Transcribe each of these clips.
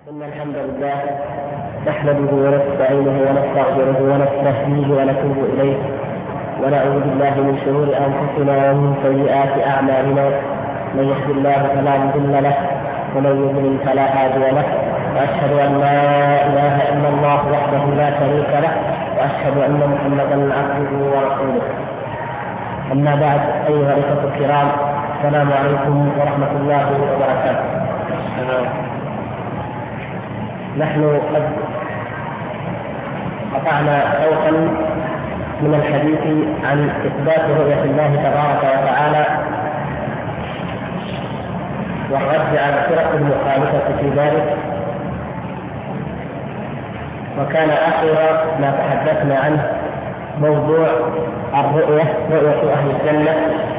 إن الحمد لله نحمده ونستعينه ونستغفره ونستهديه ونتوب إليه ونعوذ بالله من شرور أنفسنا ومن سيئات أعمالنا. من يهد الله فلا مضل له ومن يضلل فلا هادي له، وأشهد أن لا إله إلا الله وحده لا شريك له، وأشهد أن محمدا عبده ورسوله. أما بعد، أيها الإخوة الكرام، السلام عليكم ورحمة الله وبركاته. نحن قد قطعنا شوطا من الحديث عن إثبات رؤية الله تبارك وتعالى والرد على الفرق المخالفة في ذلك، وكان آخر ما تحدثنا عنه موضوع الرؤية، رؤية أهل الجنة،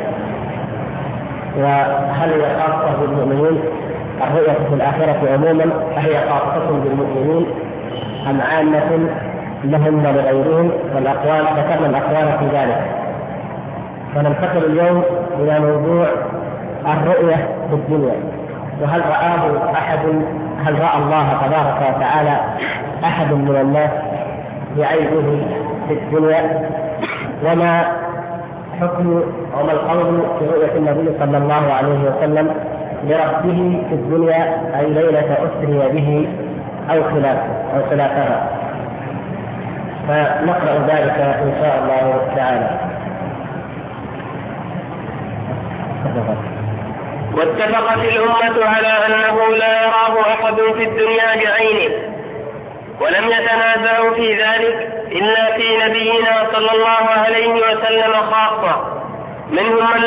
وهل هي خاصة بالمؤمنين؟ الرؤية في الآخرة عموما أهي خاصة بالمؤمنين أم عامة لهم ولغيرهم؟ والأقوال ذكرنا الأقوال في ذلك. فننتقل اليوم إلى موضوع الرؤية في الدنيا، وهل رآه أحد؟ هل رأى الله تبارك وتعالى أحد من الناس بعينه في الدنيا؟ وما حكم وما القول في رؤية النبي صلى الله عليه وسلم لربه في الدنيا، أي ليلة أسري به أو خلافها؟ فنقرأ ذلك إن شاء الله تعالى. واتفقت الأمة على أنه لا يراه أحد في الدنيا بعينه، ولم يتنازعوا في ذلك إلا في نبينا صلى الله عليه وسلم خاصة. منهم من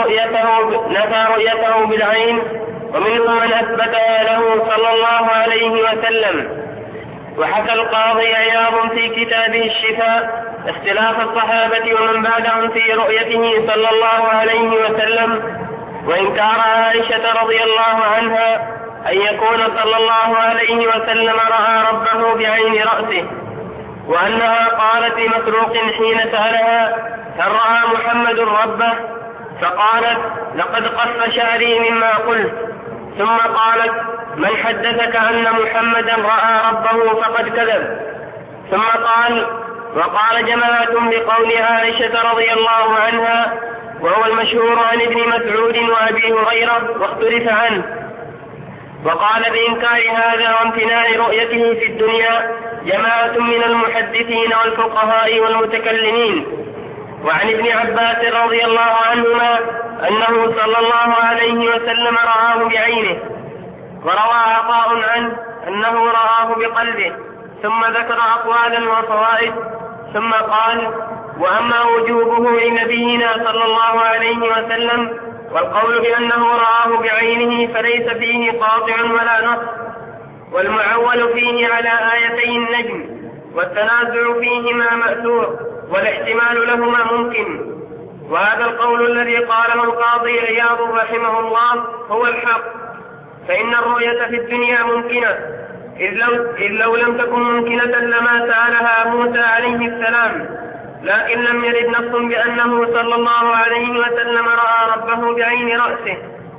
نفى رؤيته بالعين، ومنهم من أثبتها له صلى الله عليه وسلم. وحكى القاضي عياض في كتابه الشفاء اختلاف الصحابة ومن بعدهم في رؤيته صلى الله عليه وسلم، وإنكار عائشة رضي الله عنها أن يكون صلى الله عليه وسلم رأى ربه بعين رأسه، وأنها قالت لمسروق حين سألها هل رأى محمد ربه؟ فقالت لقد قص شعري مما قلت. ثم قالت من حدثك أن محمدا رأى ربه فقد كذب. ثم قال وقال جماعة بقول عائشة رضي الله عنها، وهو المشهور عن ابن مسعود وأبي هريرة واختلف عنه. وقال بإنكار هذا وامتناع رؤيته في الدنيا جماعة من المحدثين والفقهاء والمتكلمين. وعن ابن عباس رضي الله عنهما أنه صلى الله عليه وسلم رآه بعينه، وروى عطاء عنه أنه رآه بقلبه، ثم ذكر أقوالا وفوائد، ثم قال وأما وجوبه لنبينا صلى الله عليه وسلم والقول بأنه رآه بعينه فليس فيه قاطع ولا نص، والمعول فيه على آيتي النجم، والتنازع فيهما مأثور، والاحتمال لهما ممكن. وهذا القول الذي قاله القاضي عياض رحمه الله هو الحق، فإن الرؤية في الدنيا ممكنة، إذ لو لم تكن ممكنة لما سألها موسى عليه السلام، لكن لم يرد نص بأنه صلى الله عليه وسلم رأى ربه بعين رأسه،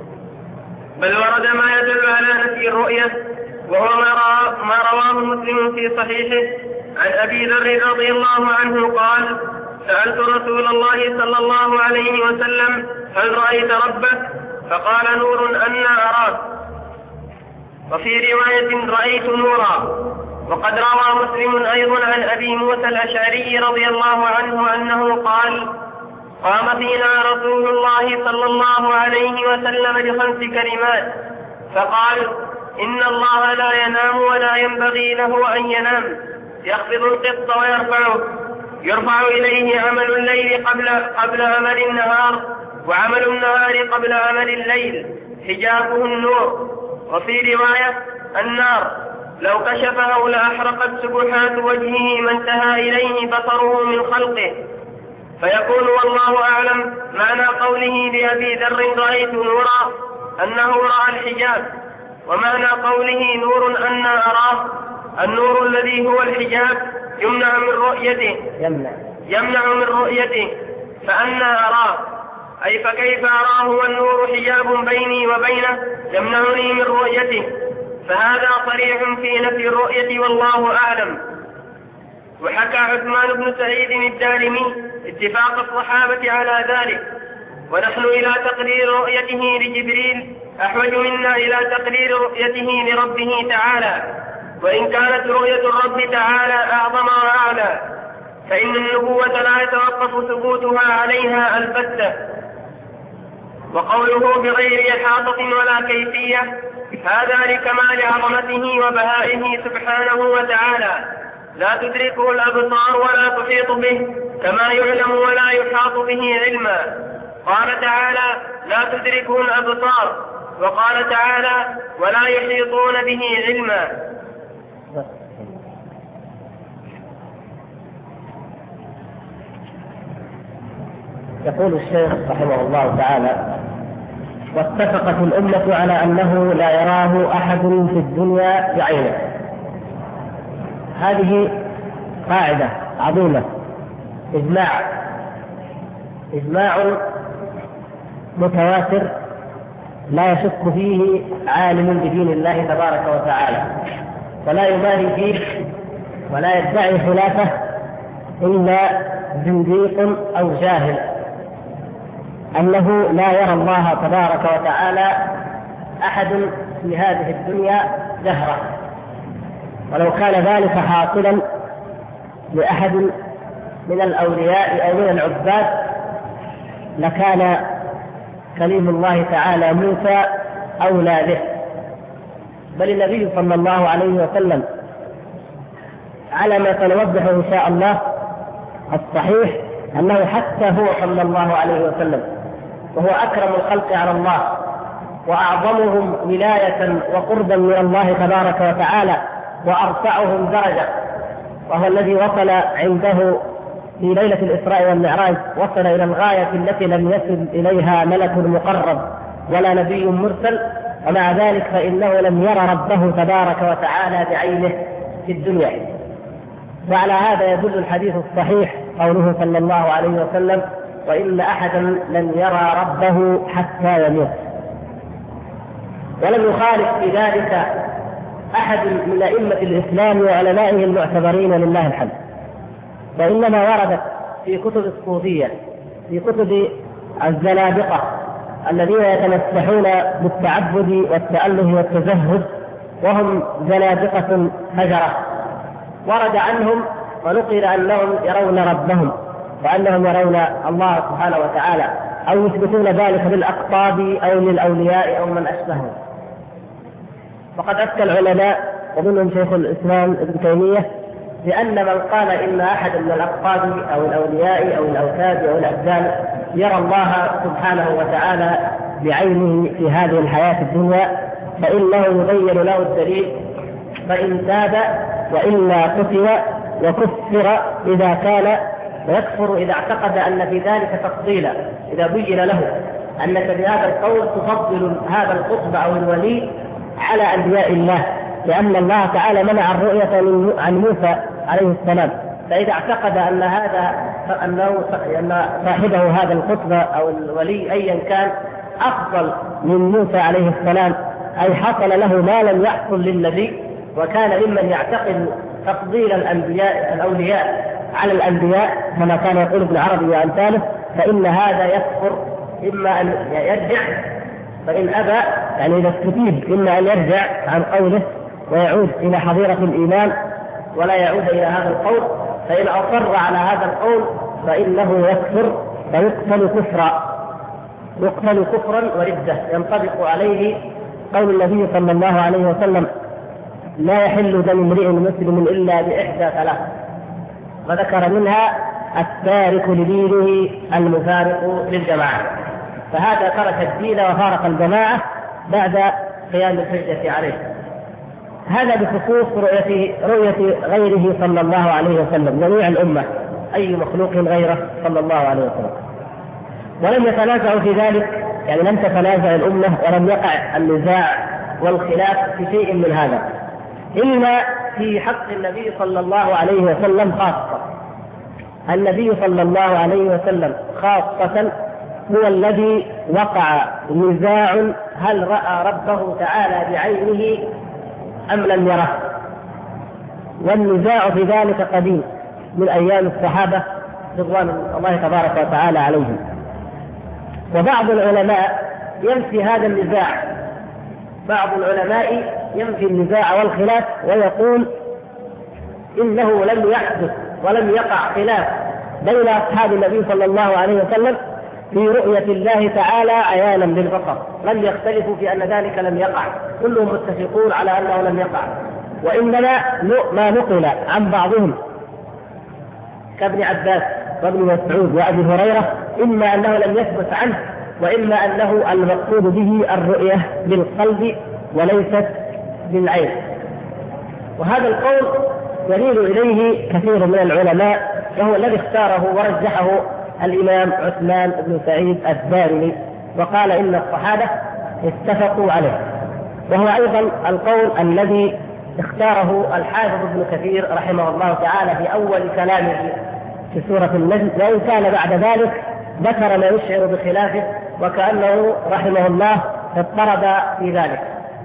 بل ورد ما يدل على نفي الرؤية، وهو ما رواه مسلم في صحيحه عن أبي ذر رضي الله عنه قال سألت رسول الله صلى الله عليه وسلم هل رأيت ربك؟ فقال نور أنا أراك. وفي رواية رأيت نورا. وقد روى مسلم أيضا عن أبي موسى الأشعري رضي الله عنه أنه قال قام فينا رسول الله صلى الله عليه وسلم ب5 كلمات، فقال إن الله لا ينام ولا ينبغي له أن ينام، يخفض القسط ويرفعه، يرفع إليه عمل الليل قبل عمل النهار، وعمل النهار قبل عمل الليل، حجابه النور. وفي رواية النار لو كشفه لأحرقت سبحات وجهه ما انتهى إليه بصره من خلقه. فيكون والله أعلم معنى قوله لأبي ذر رأيت نورا أنه رأى الحجاب، ومعنى قوله نور أنا أراه النور الذي هو الحجاب يمنع من رؤيته فأنا أراه، أي فكيف أراه والنور حجاب بيني وبينه يمنعني من رؤيته. فهذا صريح في نفي الرؤية والله أعلم. وحكى عثمان بن سعيد الدارمي اتفاق الصحابة على ذلك، ونحن إلى تقرير رؤيته لجبريل أحوج منا إلى تقرير رؤيته لربه تعالى، وإن كانت رؤية الرب تعالى أعظم وأعلى، فإن النبوة لا يتوقف ثبوتها عليها البتة. وقوله بغير إحاطة ولا كيفية هذا لكمال عظمته وبهائه سبحانه وتعالى، لا تدركه الأبصار ولا تحيط به كما يعلم ولا يحاط به علما. قال تعالى لا تدركه الأبصار، وقال تعالى ولا يحيطون به علما. يقول الشيخ رحمه الله تعالى: واتفقت الأمة على أنه لا يراه أحد في الدنيا بعينه. هذه قاعدة عظيمة، إجماع متواتر لا يشك فيه عالم بدين الله تبارك وتعالى، ولا يبالي فيه ولا يدعي خلافه إلا زنديق أو جاهل، أنه لا يرى الله تبارك وتعالى أحد في هذه الدنيا جهرة. ولو كان ذلك حاصلا لأحد من الأولياء أو من العباد لكان كليم الله تعالى موسى أولى به. بل النبي صلى الله عليه وسلم على ما سنوضح إن شاء الله الصحيح أنه حتى هو صلى الله عليه وسلم وهو أكرم الخلق على الله وأعظمهم ولاية وقربا من الله تبارك وتعالى وأرفعهم درجة، وهو الذي وصل عنده في ليلة الإسراء والمعراج، وصل إلى الغاية التي لم يصل إليها ملك مقرب ولا نبي مرسل، ومع ذلك فإنه لم يرى ربه تبارك وتعالى بعينه في الدنيا. وعلى هذا يدل الحديث الصحيح قوله صلى الله عليه وسلم: وإن أحدا لن يرى ربه حتى يموت. ولم يخالف في ذلك أحد من أئمة الإسلام وعلمائه المعتبرين لله الحمد، وإنما وردت في كتب الصوفية، في كتب الزنادقة الذين يتمسحون بالتعبد والتأله والتزهد وهم زنادقة هجرة، ورد عنهم ونقل أنهم يرون ربهم وأنهم يرون الله سبحانه وتعالى، أو يثبتون ذلك للأقطاب أو للأولياء أو من أشبههم. وقد أفتى العلماء ومنهم شيخ الإسلام ابن تيمية لأن من قال إن أحد من الأقطاب أو الأولياء أو الأوتاد أو الأبدان يرى الله سبحانه وتعالى بعينه في هذه الحياة الدنيا فإنه يبين له الدليل، فإن تاب وإلا قتل وكفر إذا كان، ويكفر إذا اعتقد أن في ذلك تفضيلا، إذا بين له أنك بهذا القول تفضل هذا القطب أو الولي على أنبياء الله، لأن الله تعالى منع الرؤية عن موسى عليه السلام، فإذا اعتقد أن صاحبه هذا القطب أو الولي أيا كان أفضل من موسى عليه السلام، أي حصل له ما لم يحصل للنبي، وكان ممن يعتقد تفضيل الأولياء على الأنبياء كما كان يقول ابن عربي وأمثاله، فإن هذا يكفر، إما أن يرجع، فإن أبى يعني إذا استتيب إما أن يرجع عن قوله ويعود إلى حظيرة الإيمان ولا يعود إلى هذا القول، فإن أصر على هذا القول فإنه يكفر يقتل كفرا وردة، ينطبق عليه قول النبي صلى الله عليه وسلم: لا يحل دم امرئ مسلم إلا بإحدى ثلاث، وذكر منها التارك لدينه المفارق للجماعة، فهذا ترك الدين وفارق الجماعة بعد قيام الحجة عليه. هذا بخصوص رؤية غيره صلى الله عليه وسلم، جميع الأمة أي مخلوق غيره صلى الله عليه وسلم، ولم يتنازعوا في ذلك، يعني لم تتنازع الأمة ولم يقع النزاع والخلاف في شيء من هذا، إلا في حق النبي صلى الله عليه وسلم خاصة. النبي صلى الله عليه وسلم خاصة هو الذي وقع نزاع هل رأى ربه تعالى بعينه أم لم يره؟ والنزاع في ذلك قديم من أيام الصحابة رضوان الله تبارك وتعالى عليهم. وبعض العلماء ينفي هذا النزاع، بعض العلماء ينفي النزاع والخلاف ويقول إنه لم يحدث ولم يقع خلاف بين أصحاب النبي صلى الله عليه وسلم في رؤية الله تعالى عيانا بالبصر، لم يختلفوا في أن ذلك لم يقع، كلهم متفقون على أنه لم يقع. وإنما ما نقل عن بعضهم كابن عباس وابن مسعود وأبي هريرة إما أنه لم يثبت عنه، وإما أنه المقصود به الرؤية بالقلب وليست بالعين. وهذا القول يميل إليه كثير من العلماء، وهو الذي اختاره ورجحه الإمام عثمان بن سعيد الدارمي، وقال إن الصحابة اتفقوا عليه. وهو أيضا القول الذي اختاره الحافظ ابن كثير رحمه الله تعالى في أول كلامه في سورة النجم، وإن كان بعد ذلك ذكر ما يشعر بخلافه، وكأنه رحمه الله اضطرب في ذلك.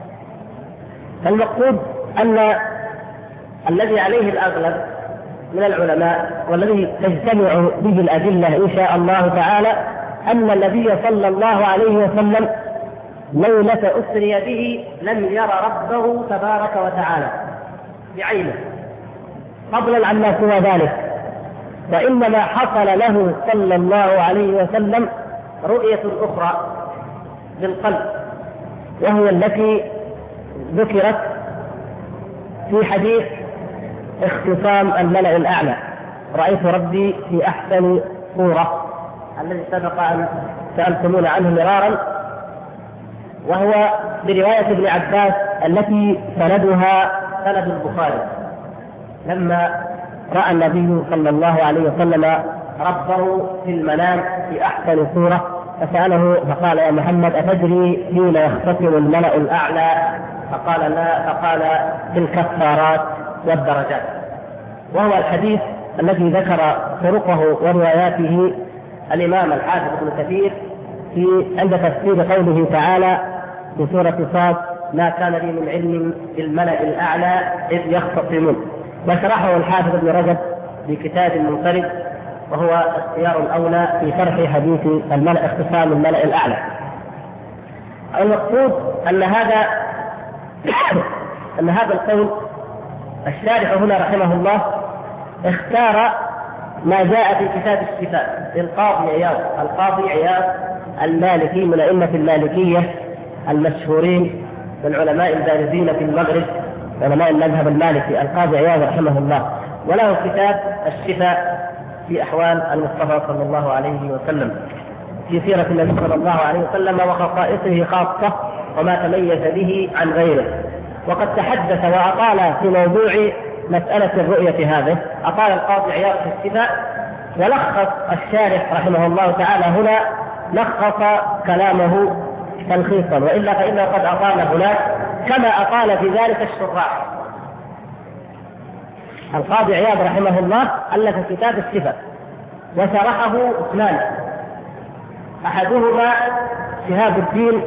فالمقصود أن الذي عليه الأغلب من العلماء والذي تجتمع به الأدلة إن شاء الله تعالى أن النبي صلى الله عليه وسلم ليلة أسري به لم ير ربه تبارك وتعالى بعينه فضلا عما سوى ذلك، وإنما حصل له صلى الله عليه وسلم رؤية أخرى بالقلب، وهي التي ذكرت في حديث اختصام الملأ الأعلى: رأيت ربي في أحسن صورة، الذي سبق أن سألتمون عنه مرارا، وهو برواية ابن عباس التي سندها سند البخاري، لما رأى النبي صلى الله عليه وسلم ربه في المنام في أحسن صورة فسأله فقال: يا محمد أتدري حين يختصم الملأ الأعلى؟ فقال: لا. فقال: في الكفارات والدرجات. وهو الحديث الذي ذكر طرقه ورواياته الإمام الحافظ ابن كثير عند تفسير قوله تعالى في سورة صاد: ما كان لي من علم بالملأ الأعلى إذ يختصمون. وشرحه الحافظ ابن رجب بكتاب منفرد، وهو اختيار الأولى في شرح حديث اختصام الملأ الأعلى. المقصود أن هذا القول الشارح هنا رحمه الله اختار ما جاء في كتاب الشفاء القاضي عياض المالكي من أئمة المالكية المشهورين من علماء البارزين في المغرب، علماء المذهب المالكي، القاضي عياض رحمه الله، وله كتاب الشفاء في أحوال المصطفى صلى الله عليه وسلم، في سيرة النبي صلى الله عليه وسلم وخصائصه خاصة وما تميز به عن غيره. وقد تحدث وأطال في موضوع مسألة الرؤية هذه، أطال القاضي عياض في الشفاء، ولخص الشارح رحمه الله تعالى هنا لخص كلامه تلخيصا، وإلا فإنه قد أطال هناك كما أطال في ذلك الشراح. القاضي عياض رحمه الله ألف كتاب الشفاء وشرحه اثنان، أحدهما شهاب الدين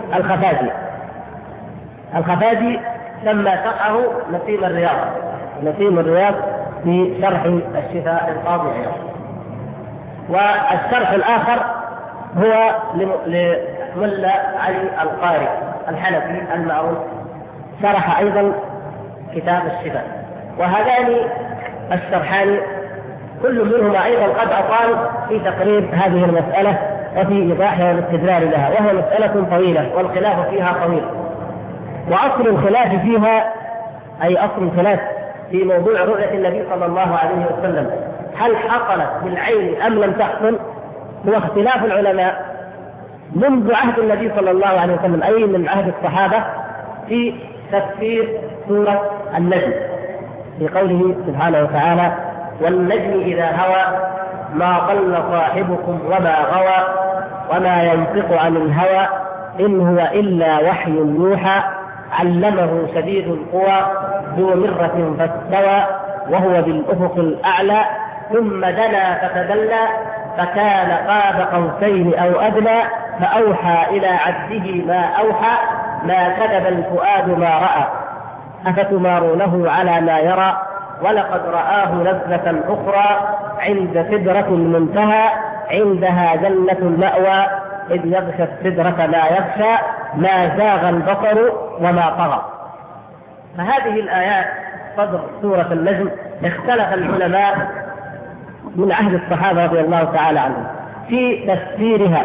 الخفاجي لما شرحه نسيم الرياض في شرح الشفاء القاضي عياض. والشرح الآخر هو لملا علي القاري الحنفي المعروف، شرح أيضا كتاب الشفاء. وهذان الشرحان كل منهما أيضا قد أطال في تقريب هذه المسألة وفي إيضاحها والاستدلال لها، وهي مسألة طويلة والخلاف فيها طويل. وأصل الخلاف فيها أي أصل الخلاف في موضوع رؤية النبي صلى الله عليه وسلم، هل حصلت بالعين أم لم تحصل، هو اختلاف العلماء منذ عهد النبي صلى الله عليه وسلم، أي من عهد الصحابة، في تفسير سورة النجم في قوله سبحانه وتعالى: والنجم إذا هوى ما ضل صاحبكم وما غوى وما ينطق عن الهوى إن هو إلا وحي يوحى علمه شديد القوى ذو مرة فاستوى وهو بالأفق الأعلى ثم دنا فتدلى فكان قاب قوسين أو أدنى فأوحى إلى عبده ما أوحى ما كذب الفؤاد ما رأى. أفتمارونه على ما يرى ولقد رآه نزلة أخرى عند سدرة المنتهى عندها جنة المأوى إذ يغشى السدرة ما يغشى ما زاغ البصر وما طغى. فهذه الآيات صدر سورة النجم اختلف العلماء من عهد الصحابة رضي الله تعالى عنهم في تفسيرها.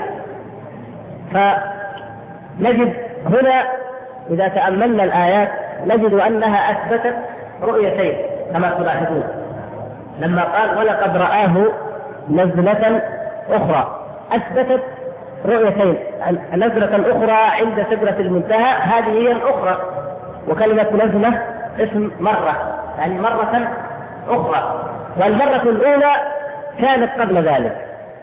فنجد هنا إذا تأملنا الآيات نجد أنها أثبتت رؤيتين كما تلاحظون، لما قال ولقد رآه نزلة أخرى أثبتت رؤيتين، نزلة أخرى عند سدرة المنتهى هذه هي الأخرى، وكلمة نزلة اسم مرة يعني مرة أخرى، والمرة الأولى كانت قبل ذلك.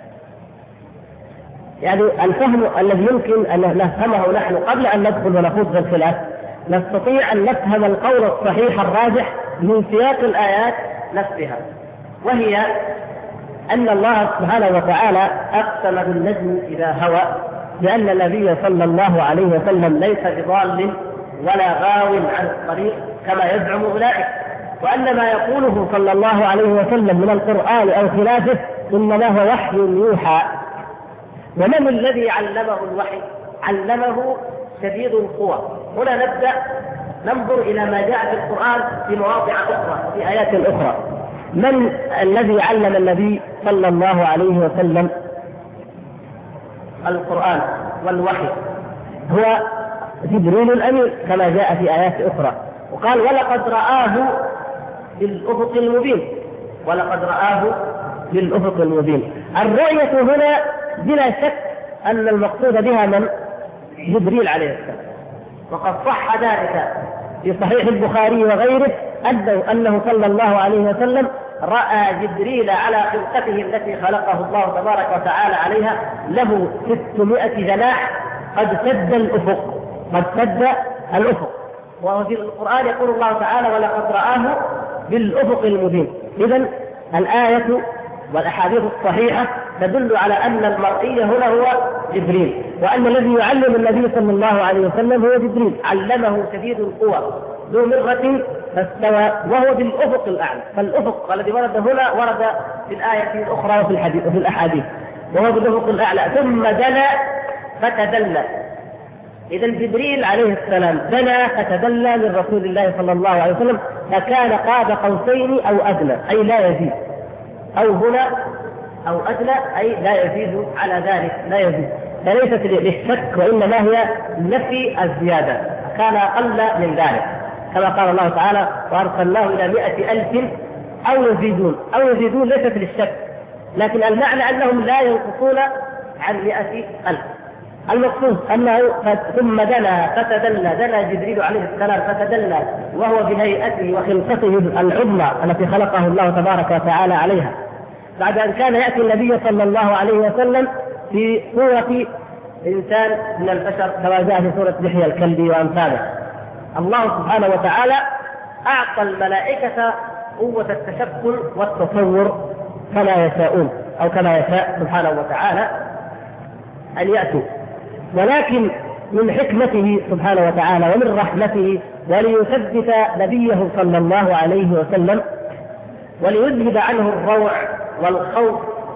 يعني الفهم الذي يمكن أن نفهمه نحن قبل أن ندخل ونخوض في الخلاف نستطيع أن نفهم القول الصحيح الراجح من سياق الآيات نفسها، وهي أن الله سبحانه وتعالى أقسم بالنجم إذا هوى لأن النبي صلى الله عليه وسلم ليس بضال ولا غاو عن الطريق كما يزعم أولئك، وأن ما يقوله صلى الله عليه وسلم من القرآن أو خلافه إنما هو وحي يوحى. ومن الذي علمه الوحي؟ علمه شديد القوى. هنا نبدأ ننظر إلى ما جاء في القرآن في مواضع أخرى في آيات أخرى. من الذي علم النبي صلى الله عليه وسلم القرآن والوحي؟ هو جبريل الأمين كما جاء في آيات أخرى، وقال ولقد رآه بالأفق المبين، ولقد رآه بالأفق المبين. الرؤية هنا بلا شك أن المقصود بها من؟ جبريل عليه السلام، وقد صح ذلك في صحيح البخاري وغيره أنه صلى الله عليه وسلم رأى جبريل على خلقته التي خلقه الله تبارك وتعالى عليها له 600 جناح قد سد الأفق، قد سد الأفق. وفي القرآن يقول الله تعالى ولقد رآه بالأفق المبين. إذن الآية والأحاديث الصحيحة تدل على أن المرئي هنا هو جبريل، وأن الذي يعلم النبي صلى الله عليه وسلم هو جبريل، علمه شديد القوى ذو مرة فاستوى وهو بالأفق الأعلى. فالأفق الذي ورد هنا ورد في الآية الأخرى وفي الأحاديث، وهو بالأفق الأعلى. ثم دنا فتدلى. إذا جبريل عليه السلام دنا فتدلى من رسول الله صلى الله عليه وسلم فكان قاب قوسين أو أدنى أي لا يزيد، أو هنا أو أدنى أي لا يزيد على ذلك، لا يزيد. فليست للشك وإنما هي نفي الزيادة، كان أقل من ذلك كما قال الله تعالى وأرسلناه إلى 100,000 أو يزيدون. أو يزيدون ليست للشك، لكن المعنى أنهم لا ينقصون عن 100,000. المقصود أنه ثم دنا فتدلى، دنا جبريل عليه السلام فتدلى وهو بهيئته وخلقته العظمى التي خلقه الله تبارك وتعالى عليها، بعد أن كان يأتي النبي صلى الله عليه وسلم في صورة إنسان من البشر كما جاء في سورة دحية الكلب وأمثاله. الله سبحانه وتعالى أعطى الملائكة قوة التشكل والتصور كما يشاءون أو كما يشاء سبحانه وتعالى أن يأتوا، ولكن من حكمته سبحانه وتعالى ومن رحمته وليثبت نبيه صلى الله عليه وسلم وليذهب عنه الروع والخوف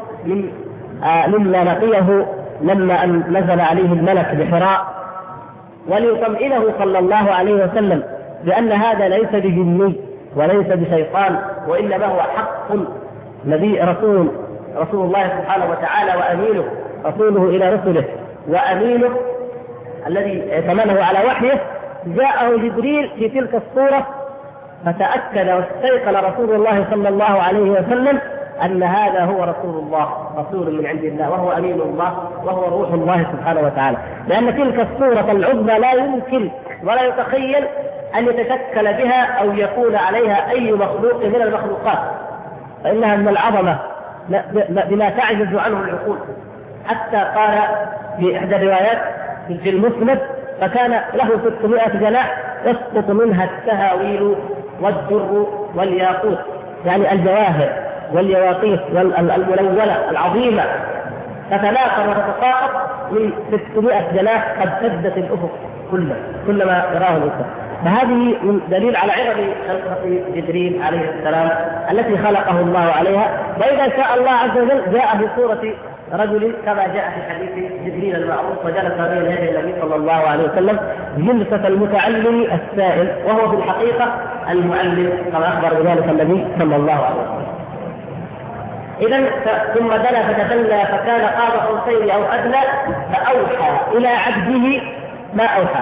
مما لقيه لما أن نزل عليه الملك بحراء، وليطمئنه صلى الله عليه وسلم بأن هذا ليس بجني وليس بشيطان، وإنما هو حق نبي رسول الله سبحانه وتعالى وأمينه، رسوله إلى رسله وأمينه الذي ائتمنه على وحيه. جاءه جبريل في تلك الصورة فتأكد واستيقن رسول الله صلى الله عليه وسلم أن هذا هو رسول الله، رسول من عند الله وهو أمين الله وهو روح الله سبحانه وتعالى، لأن تلك الصورة العظمى لا يمكن ولا يتخيل أن يتشكل بها أو يكون عليها أي مخلوق من المخلوقات، فإنها من العظمة بما تعجز عنه العقول. حتى قال في إحدى الروايات في المسند فكان له 600 جناح يسقط منها السهاويل والدر والياقوت، يعني الجواهر واليواقيت الملونة العظيمة تتلاقى وتتساقط من 600 جناح قد سدت الأفق كلما يراه الإنسان. فهذه دليل على عظم خلقة جبريل عليه السلام التي خلقه الله عليها. وإذا شاء الله عز وجل جاء في صورة رجل كما جاء في حديث جبريل المعروف وجلس بين يدي النبي صلى الله عليه وسلم جلسة المتعلم السائل، وهو في الحقيقة المعلم كما أخبر بذلك النبي صلى الله عليه وسلم. إذن ثم دنا فتدلى فكان قاب قوسين أو أدنى فأوحى إلى عبده ما أوحى.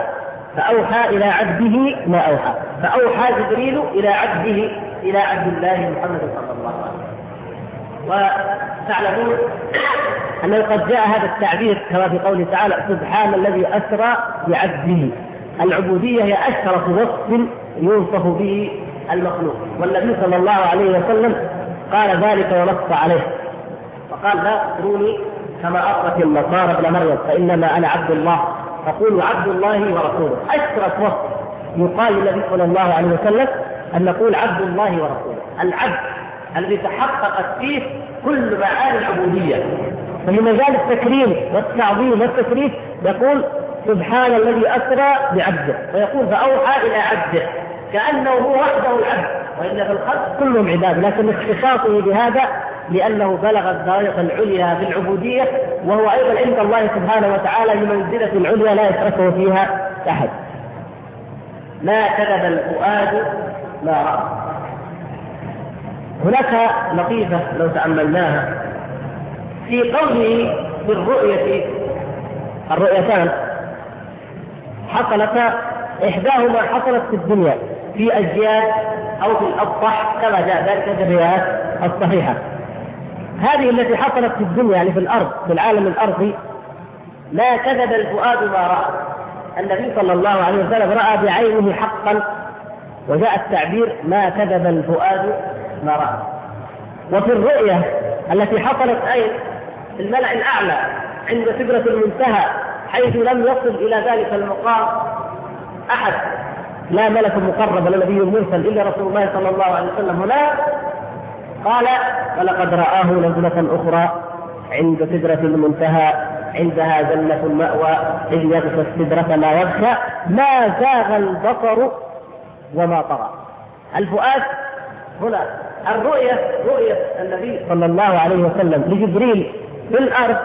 فأوحى جبريل إلى عبده إلى عبد الله محمد صلى الله عليه وسلم. وتعلمون أنه قد جاء هذا التعبير كما في قوله تعالى سبحان الذي أسرى بعبده. العبودية هي أشرف وصف يوصف به المخلوق، والنبي صلى الله عليه وسلم قال ذلك ونص عليه فقال لا تطروني كما أطرت النصارى ابن مريم فإنما أنا عبد الله فقولوا عبد الله ورسوله. أشرف وصف يقال للنبي صلى الله عليه وسلم أن نقول عبد الله ورسوله، العبد الذي تحققت فيه كل معاني العبودية. ففي مجال التكريم والتعظيم والتشريف يقول سبحان الذي أسرى بعبده، ويقول فأوحى إلى عبده كأنه هو وحده العبد، وإن في الخلق كلهم عباد، لكن اختصاصه بهذا لأنه بلغ الدرجة العليا في العبودية، وهو أيضا عند الله سبحانه وتعالى بمنزلة العليا لا يشركه فيها أحد. ما كذب الفؤاد ما رأى. هناك لطيفة لو تأملناها في قوله بالرؤية، الرؤيتان حصلتا، إحداهما حصلت في الدنيا في أجيال أو في الأسطح كما جاء ذلك في الروايات الصحيحة. هذه التي حصلت في الدنيا يعني في الأرض في العالم الأرضي ما كذب الفؤاد ما رأى. النبي صلى الله عليه وسلم رأى بعينه حقا، وجاء التعبير ما كذب الفؤاد ما رأى. وفي الرؤية التي حصلت أي في الملأ الأعلى عند سدرة المنتهى حيث لم يصل إلى ذلك المقام أحد، لا ملك مقرب ولا نبي مرسل إلا رسول الله صلى الله عليه وسلم، هنا قال ولقد رآه نزلة أخرى عند سدرة المنتهى عندها جنة المأوى إذ يغشى السدرة ما يغشى ما زاغ البصر وما طغى. الفؤاد هنا الرؤية، رؤية النبي صلى الله عليه وسلم لجبريل في الأرض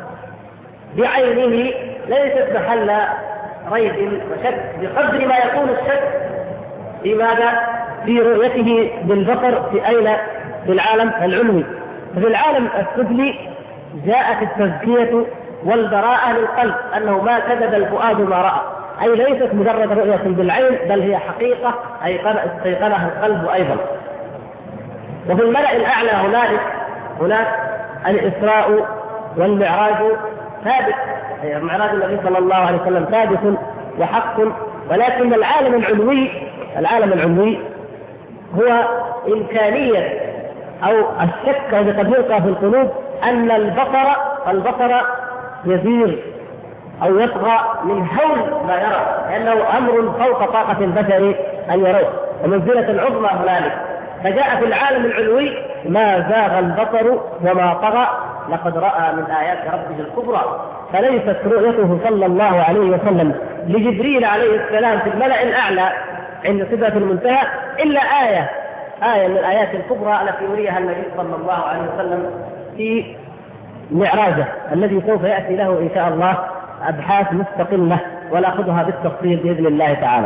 بعينه ليست محل ريب وشك بقدر ما يكون الشك في ماذا؟ في رؤيته بالبصر في أين؟ في العالم العلوي. ففي العالم السفلي جاءت التزكية والبراءة للقلب أنه ما كذب الفؤاد ما رأى، أي ليست مجرد رؤية بالعين بل هي حقيقة استيقنها القلب أيضا. وفي الملأ الأعلى هناك الإسراء والمعراج ثابت، معراج النبي صلى الله عليه وسلم ثابت وحق، ولكن العالم العلوي هو إمكانية أو الشك الذي قد يلقى في القلوب أن البصر يزيغ أو يطغى من هول ما يرى، لأنه أمر فوق طاقة البشر أن يروه، ومنزلة عظمى هنالك. فجاء في العالم العلوي ما زاغ البصر وما طغى لقد رأى من آيات ربه الكبرى. فليست رؤيته صلى الله عليه وسلم لجبريل عليه السلام في الملأ الأعلى عند سدرة المنتهى إلا آية من الآيات الكبرى التي يريها النبي صلى الله عليه وسلم في معراجه الذي سوف يأتي له إن شاء الله أبحاث مستقلة ونأخذها بالتفصيل بإذن الله تعالى.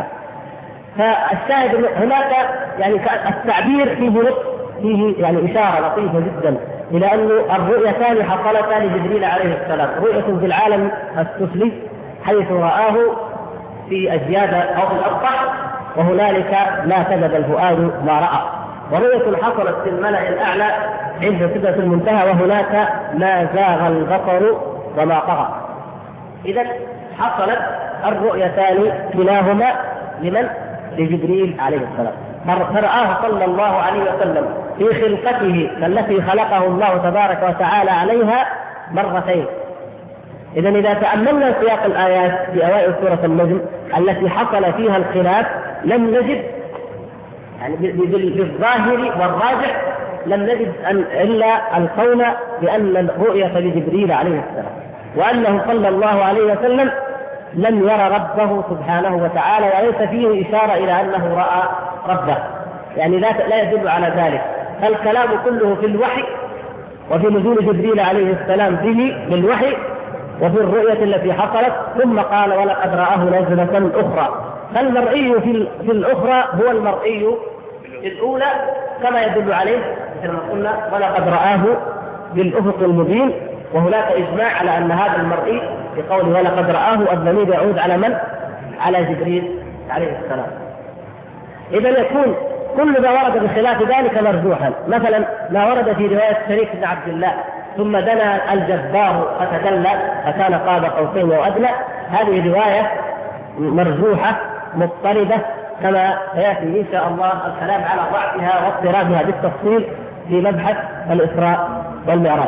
فالشاهد هناك يعني التعبير فيه يعني إشارة لطيفة جدا إلى أن الرؤيتان حصلتا لجبريل عليه السلام، رؤية في العالم السفلي حيث رآه في أجياد أو في الأسطح، وهنالك ما كذب الفؤاد ما رأى، ورؤية حصلت في الملأ الأعلى عند سدرة المنتهى، وهناك ما زاغ البصر وما طغى. إذا حصلت الرؤيتان كلاهما لمن؟ لجبريل عليه السلام، فرآه صلى الله عليه وسلم في خلقته التي خلقه الله تبارك وتعالى عليها مرتين. إذا تأملنا سياق الآيات في أوائل سورة النجم التي حصل فيها الخلاف لم نجد يعني بالظاهر والراجح لم نجد إلا القول بأن الرؤية لجبريل عليه السلام، وأنه صلى الله عليه وسلم لم يرى ربه سبحانه وتعالى، وليس فيه إشارة إلى أنه رأى ربه، يعني لا يدل على ذلك. فالكلام كله في الوحي وفي نزول جبريل عليه السلام به بالوحي وفي الرؤية التي حصلت، ثم قال ولقد رآه نزلة أخرى. فالمرئي في الأخرى هو المرئي في الأولى كما يدل عليه كما قلنا ولقد رآه بالأفق المبين. وهناك إجماع على أن هذا المرئي بقوله ولقد رآه الضمير يعود على من؟ على جبريل عليه السلام. إذا يكون كل ما ورد بخلاف ذلك مرجوحا. مثلا ما ورد في رواية شريك بن عبد الله ثم دنا الجبار فتدلى فكان قاب قوسين وأدنى، هذه رواية مرجوحة مضطردة كما سيأتي إن شاء الله الكلام على ضعفها واضطرابها بالتفصيل في مبحث الإسراء والمعراج.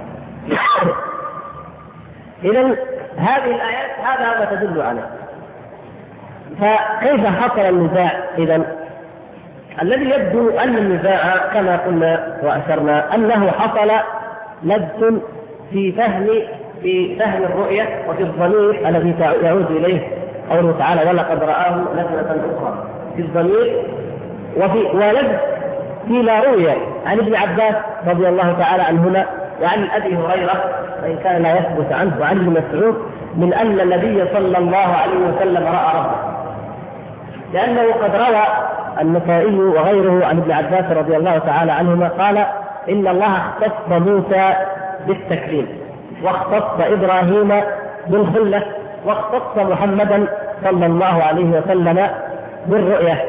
إذن هذه الآيات هذا ما تدل عليه. فكيف حصل النزاع؟ إذن الذي يبدو أن النزاع كما قلنا وأشرنا أنه حصل لبس في فهم الرؤية وفي الضمير الذي يعود إليه قوله تعالى ولقد رآه نزلة أخرى في الضمير، ولبس فيما روي عن ابن عباس رضي الله تعالى عنهما وعن أبي هريرة وإن كان لا يثبت عنه وعن ابن مسعود من أن النبي صلى الله عليه وسلم رأى ربه، لأنه قد روى النسائي وغيره عن ابن عباس رضي الله تعالى عنهما قال إن الله اختص موسى بالتكليم واختص إبراهيم بالخلة واختص محمدا صلى الله عليه وسلم بالرؤية.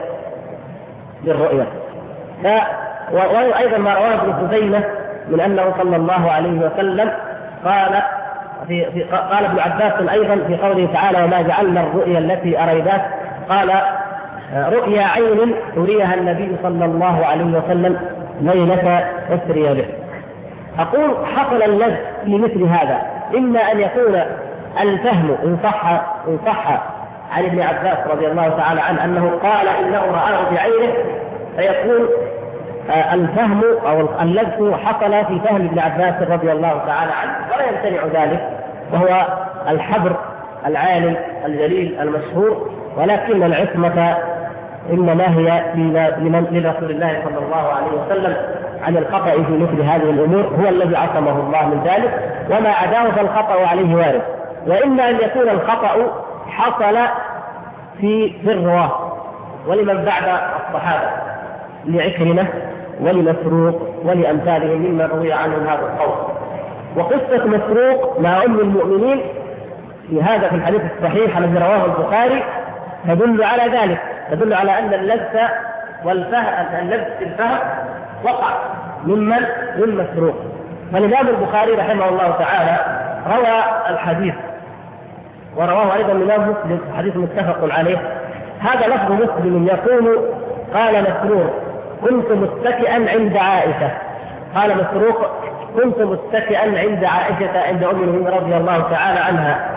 وأيضا ما رواه ابن خزيمة من أنه صلى الله عليه وسلم قال ابن عباس أيضا في قوله تعالى وما جعلنا الرؤيا التي أريناك قال رؤيا عين أريها النبي صلى الله عليه وسلم ليلة أسري به. أقول حصل اللبس في مثل هذا، إما أن يكون الفهم إن صح عن ابن عباس رضي الله تعالى عنه أنه قال إنه رآه بعينه، فيكون الفهم أو اللبس حصل في فهم ابن عباس رضي الله تعالى عنه، ولا يمتنع ذلك، وهو الحبر العالم الجليل المشهور، ولكن العصمة إنما هي لرسول الله صلى الله عليه وسلم عن الخطأ في مثل هذه الأمور، هو الذي عصمه الله من ذلك، وما عداه فالخطأ عليه وارد. وإما أن يكون الخطأ حصل في الرواه ولمن بعد الصحابة لعكرمة ولمسروق ولأمثالهم مما روي عنهم هذا القول. وقصة مسروق مع أم المؤمنين في هذا في الحديث الصحيح الذي رواه البخاري تدل على ذلك، تدل على أن اللبس في الفهم وقع من مسروق. فالإمام البخاري رحمه الله تعالى روى الحديث ورواه أيضا الإمام مسلم حديث متفق عليه. هذا لفظ مسلم يقول قال مسروق كنت متكئا عند عائشة، قال مسروق كنت متكئا عند عائشة عند أم المؤمنين رضي الله تعالى عنها،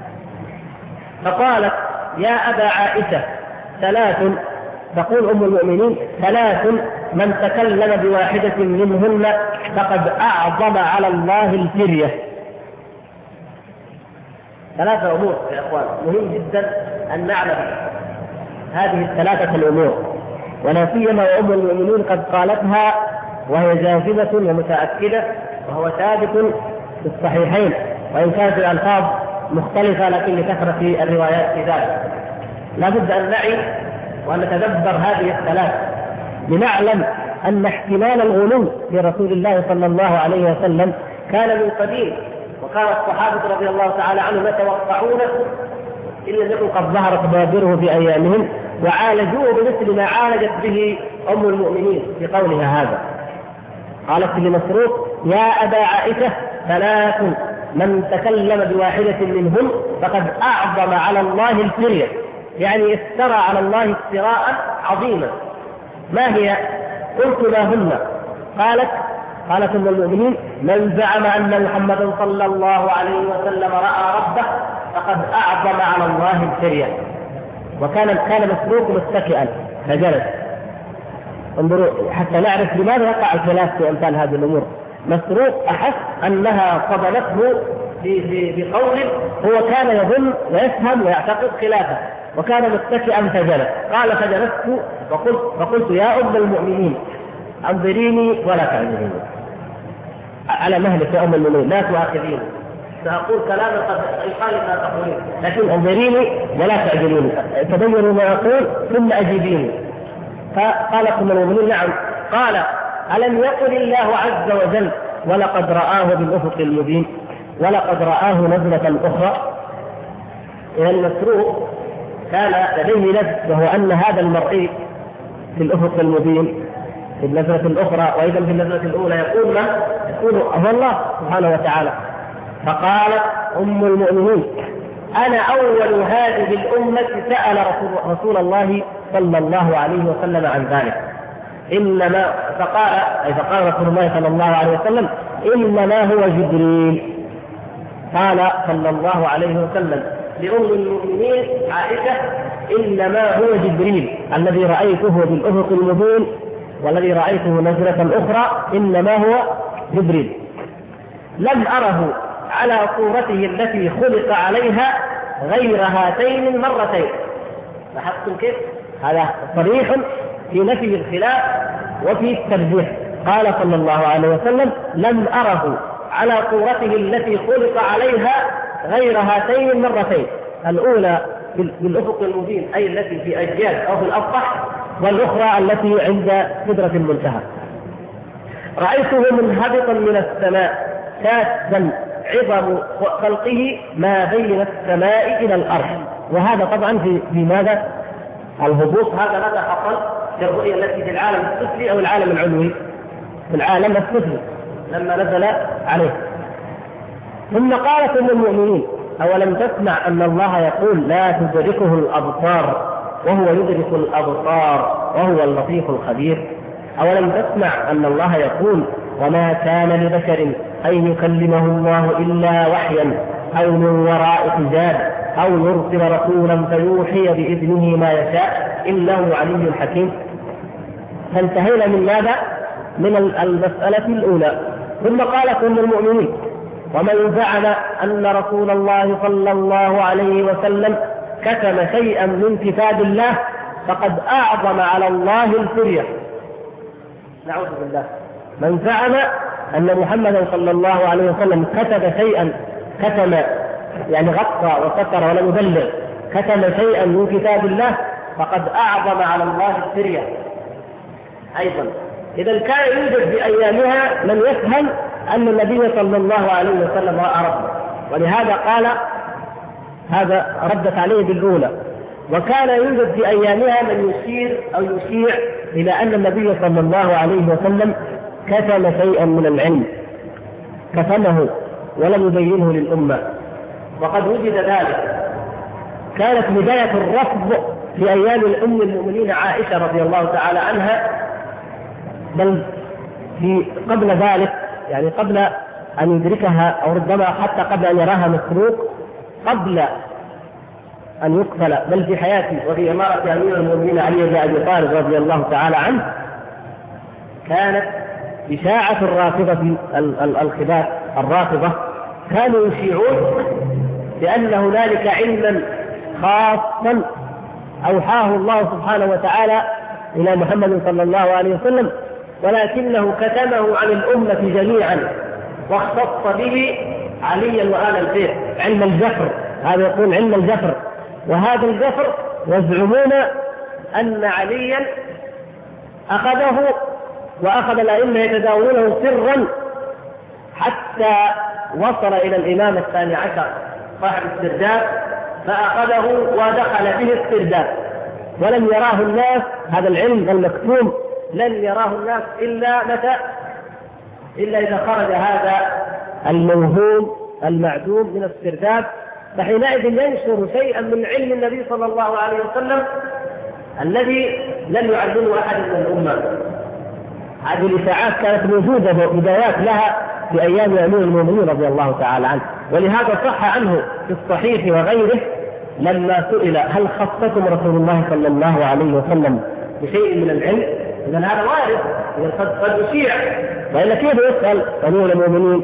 فقالت يا أبا عائشة ثلاث، تقول أم المؤمنين ثلاث من تكلم بواحدة منهن فقد أعظم على الله الفرية. ثلاثة أمور يا أخوان مهم جدا أن نعلم هذه الثلاثة الأمور، ولا سيما وأم المؤمنين قد قالتها وهي جاذبة ومتأكدة، وهو ثابت في الصحيحين وإن كانت الألفاظ مختلفة لكن لكثرة الروايات في ذلك. لا بد أن نعي وأن نتدبر هذه الثلاث لنعلم أن احتمال الغلو لرسول الله صلى الله عليه وسلم كان من قديم، وكان الصحابة رضي الله تعالى عنهم يتوقعون إن لم يكن قد ظهرت بوادره في أيامهم وعالجوه بمثل ما عالجت به أم المؤمنين في قولها هذا. قالت لمسروق يا أبا عائشة ثلاث من تكلم بواحدة منهم فقد أعظم على الله الفرية، يعني افترى على الله افتراء عظيما. ما هي؟ قلت ما هن؟ قالت أم المؤمنين من زعم أن محمدا صلى الله عليه وسلم رأى ربه فقد أعظم على الله الفرية. وكان مسروق متكئا فجلس. انظروا حتى نعرف لماذا وقع الخلاف في أمثال هذه الأمور. مسروق أحس أنها صدمته بقول هو كان يظن ويفهم ويعتقد خلافه، وكان متكئا فجلس. قال فجلست فقلت يا أم المؤمنين أنظريني ولا تعذريني، على مهلك يا أم المؤمنين لا تؤاخذيني، سأقول كلاما قد يخالف ما تقولين، لكن انظريني ولا تعجليني، تبينوا ما أقول ثم أجيبيني. فقالت أم المؤمنين نعم. قال ألم يقل الله عز وجل ولقد رآه بالأفق المبين، ولقد رآه نزلة أخرى؟ إذا المسروق كان لديه لذ، وهو أن هذا المرئي في الأفق المبين في النزلة الأخرى، وأيضا في النزلة الأولى يقول هو الله سبحانه وتعالى. فقالت أم المؤمنين أنا أول هذه الأمة سأل رسول الله صلى الله عليه وسلم عن ذلك، إنما فقال رسول الله صلى الله عليه وسلم إنما هو جبريل. قال صلى الله عليه وسلم لأم المؤمنين عائشة إنما هو جبريل الذي رأيته بالأفق المبين والذي رأيته نزلة أخرى، إنما هو جبريل. لم أره على صورته التي خلق عليها غير هاتين المرتين. لاحظتم كيف؟ هذا صريح في نفي الخلاف وفي الترجيح. قال صلى الله عليه وسلم لم أره على صورته التي خلق عليها غير هاتين المرتين، الأولى بالأفق المبين أي التي في أجيال أو في الأفقح، والأخرى التي عند سدرة المنتهى. رأيته منهبطا من السماء شاذا عظم خلقه ما بين السماء إلى الأرض. وهذا طبعا في ماذا؟ الهبوط. هذا ماذا حصل في الرؤية التي في العالم السفلي أو العالم العلوي؟ في العالم السفلي لما نزل عليه. ثم قالت أم المؤمنين أولم تسمع أن الله يقول لا تدركه الأبصار وهو يدرك الأبصار وهو اللطيف الخبير؟ أولم تسمع أن الله يقول وما كان لبشر أن يكلمه الله إلا وحيا أو من وراء حجاب أو يرسل رسولا فيوحي بإذنه ما يشاء إنه علي حكيم؟ فانتهينا من ماذا؟ من المسألة الأولى. ثم قالت أم المؤمنين ومن زعم أن رسول الله صلى الله عليه وسلم كتم شيئا من كتاب الله فقد أعظم على الله الفرية. نعوذ بالله. من زعم أن محمدا صلى الله عليه وسلم كتب شيئا، كتم يعني غطى وستر ولم يبلغ، كتم شيئا من كتاب الله فقد أعظم على الله الفرية أيضا. إذا كان يوجد في أيامها من يفهم أن النبي صلى الله عليه وسلم رأى ربه، ولهذا قال هذا ردت عليه بالأولى. وكان يوجد في أيامها من يشيع إلى أن النبي صلى الله عليه وسلم كتم شيئا من العلم، كتمه ولم يبينه للأمة، وقد وجد ذلك. كانت بداية الرفض في أيام أم المؤمنين عائشة رضي الله تعالى عنها، بل قبل ذلك، يعني قبل أن يدركها أو ربما حتى قبل أن يراها مسروق، قبل أن يقتل، بل في حياته وفي إمارة أمير المؤمنين علي بن أبي طالب رضي الله تعالى عنه، كانت إشاعة الرافضة الخباث الرافضة كانوا يشيعون بأن هنالك علما خاصا أوحاه الله سبحانه وتعالى إلى محمد صلى الله عليه وسلم، ولكنه كتمه عن الأمة جميعا واختص به عليا وآل البيت، علم الجفر. هذا يقول علم الجفر، وهذا الجفر يزعمون أن عليا أخذه وأخذ الأئمة يتداولونه سرا حتى وصل إلى الإمام الثاني عشر صاحب السرداب، فأخذه ودخل به السرداب، ولم يراه الناس. هذا العلم المكتوم لن يراه الناس إلا متى؟ إلا إذا خرج هذا الموهوم المعدوم من السرداب، فحينئذ ينشر شيئا من علم النبي صلى الله عليه وسلم الذي لم يعلمه أحد من الأمة. هذه الإشاعات كانت موجودة بدايات لها في أيام أمير المؤمنين رضي الله تعالى عنه، ولهذا صح عنه في الصحيح وغيره لما سئل هل خصكم رسول الله صلى الله عليه وسلم بشيء من العلم؟ إذا هذا وارد، قد يشيع، وإلا كيف يسأل أمير المؤمنين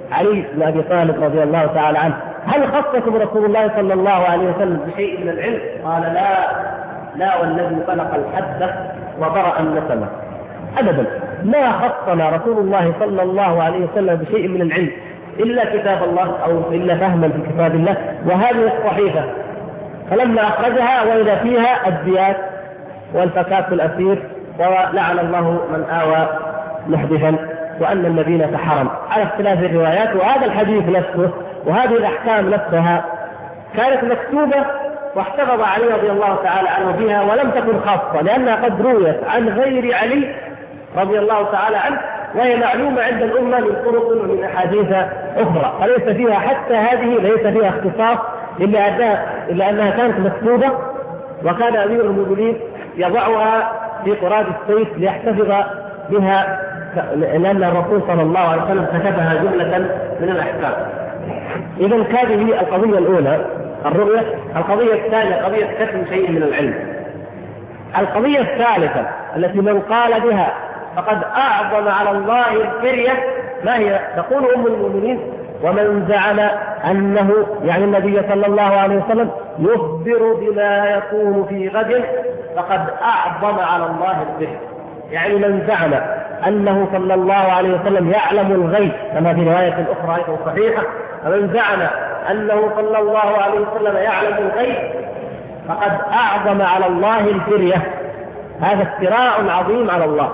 علي بن أبي طالب رضي الله تعالى عنه: هل خصكم رسول الله صلى الله عليه وسلم بشيء من العلم؟ قال: لا والذي خلق الحد وبرأ النسمة، أبدا ما خصنا رسول الله صلى الله عليه وسلم بشيء من العلم إلا كتاب الله أو إلا فهما في كتاب الله وهذه الصحيفة. فلما أخرجها وإذا فيها الديات والفكاك الأسير ولعن الله من آوى محدثا وأن الذين تحرم، على اختلاف الروايات. وهذا الحديث نفسه وهذه الأحكام نفسها كانت مكتوبة واحتفظ علي رضي الله تعالى عنه بها، ولم تكن خاصة لأنها قد رويت عن غير علي رضي الله تعالى عنه، وهي معلومة عند الأمة من طرق ومن أحاديث أخرى، فليس فيها حتى هذه ليس فيها اختصاص إلا أنها كانت مكتوبة، وكان أمير المؤمنين يضعها في قراد السيف ليحتفظ بها، لأن الرسول صلى الله عليه وسلم كتبها جملة من الأحكام. إذا هذه القضية الأولى الرؤية. القضية الثانية قضية كتم شيء من العلم. القضية الثالثة التي من قال بها فقد أعظم على الله الفرية، ما هي؟ تقول أم المؤمنين: ومن زعم أنه يعني النبي صلى الله عليه وسلم يخبر بما يكون في غد فقد أعظم على الله الفرية. يعني من زعم أنه صلى الله عليه وسلم يعلم الغيب كما في رواية أخرى صحيحة، ومن زعم أنه صلى الله عليه وسلم يعلم الغيب فقد أعظم على الله الفرية. هذا افتراء عظيم على الله.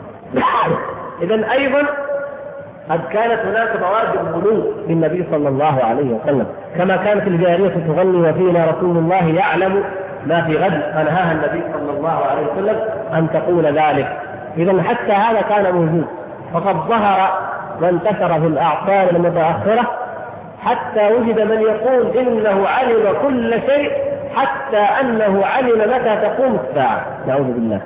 إذن أيضا قد كانت هناك مواد غلو للنبي صلى الله عليه وسلم، كما كانت الجارية تغني وفينا رسول الله يعلم ما في غد، فنهاها النبي صلى الله عليه وسلم أن تقول ذلك. إذن حتى هذا كان موجود، فقد ظهر وانتشر في الأعصار المتأخرة حتى وجد من يقول إنه علم كل شيء، حتى أنه علم متى تقوم الساعة، نعوذ بالله.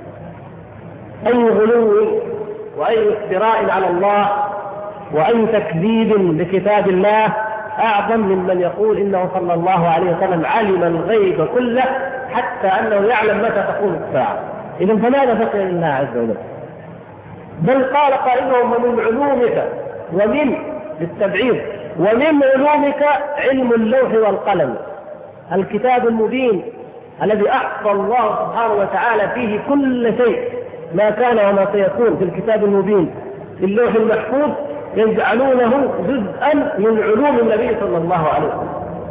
أي غلو وأي افتراء على الله وأي تكذيب لكتاب الله أعظم ممن يقول إنه صلى الله عليه وسلم علم الغيب كله حتى أنه يعلم متى تقوم الساعة. إذن فماذا بقي لله عز وجل؟ بل قال قائلهم: ومن علومك ومن للتبعيض ومن علومك علم اللوح والقلم، الكتاب المبين الذي أحصى الله سبحانه وتعالى فيه كل شيء، ما كان وما سيكون في الكتاب المبين في اللوح المحفوظ، يجعلونه جزءا من علوم النبي صلى الله عليه وسلم.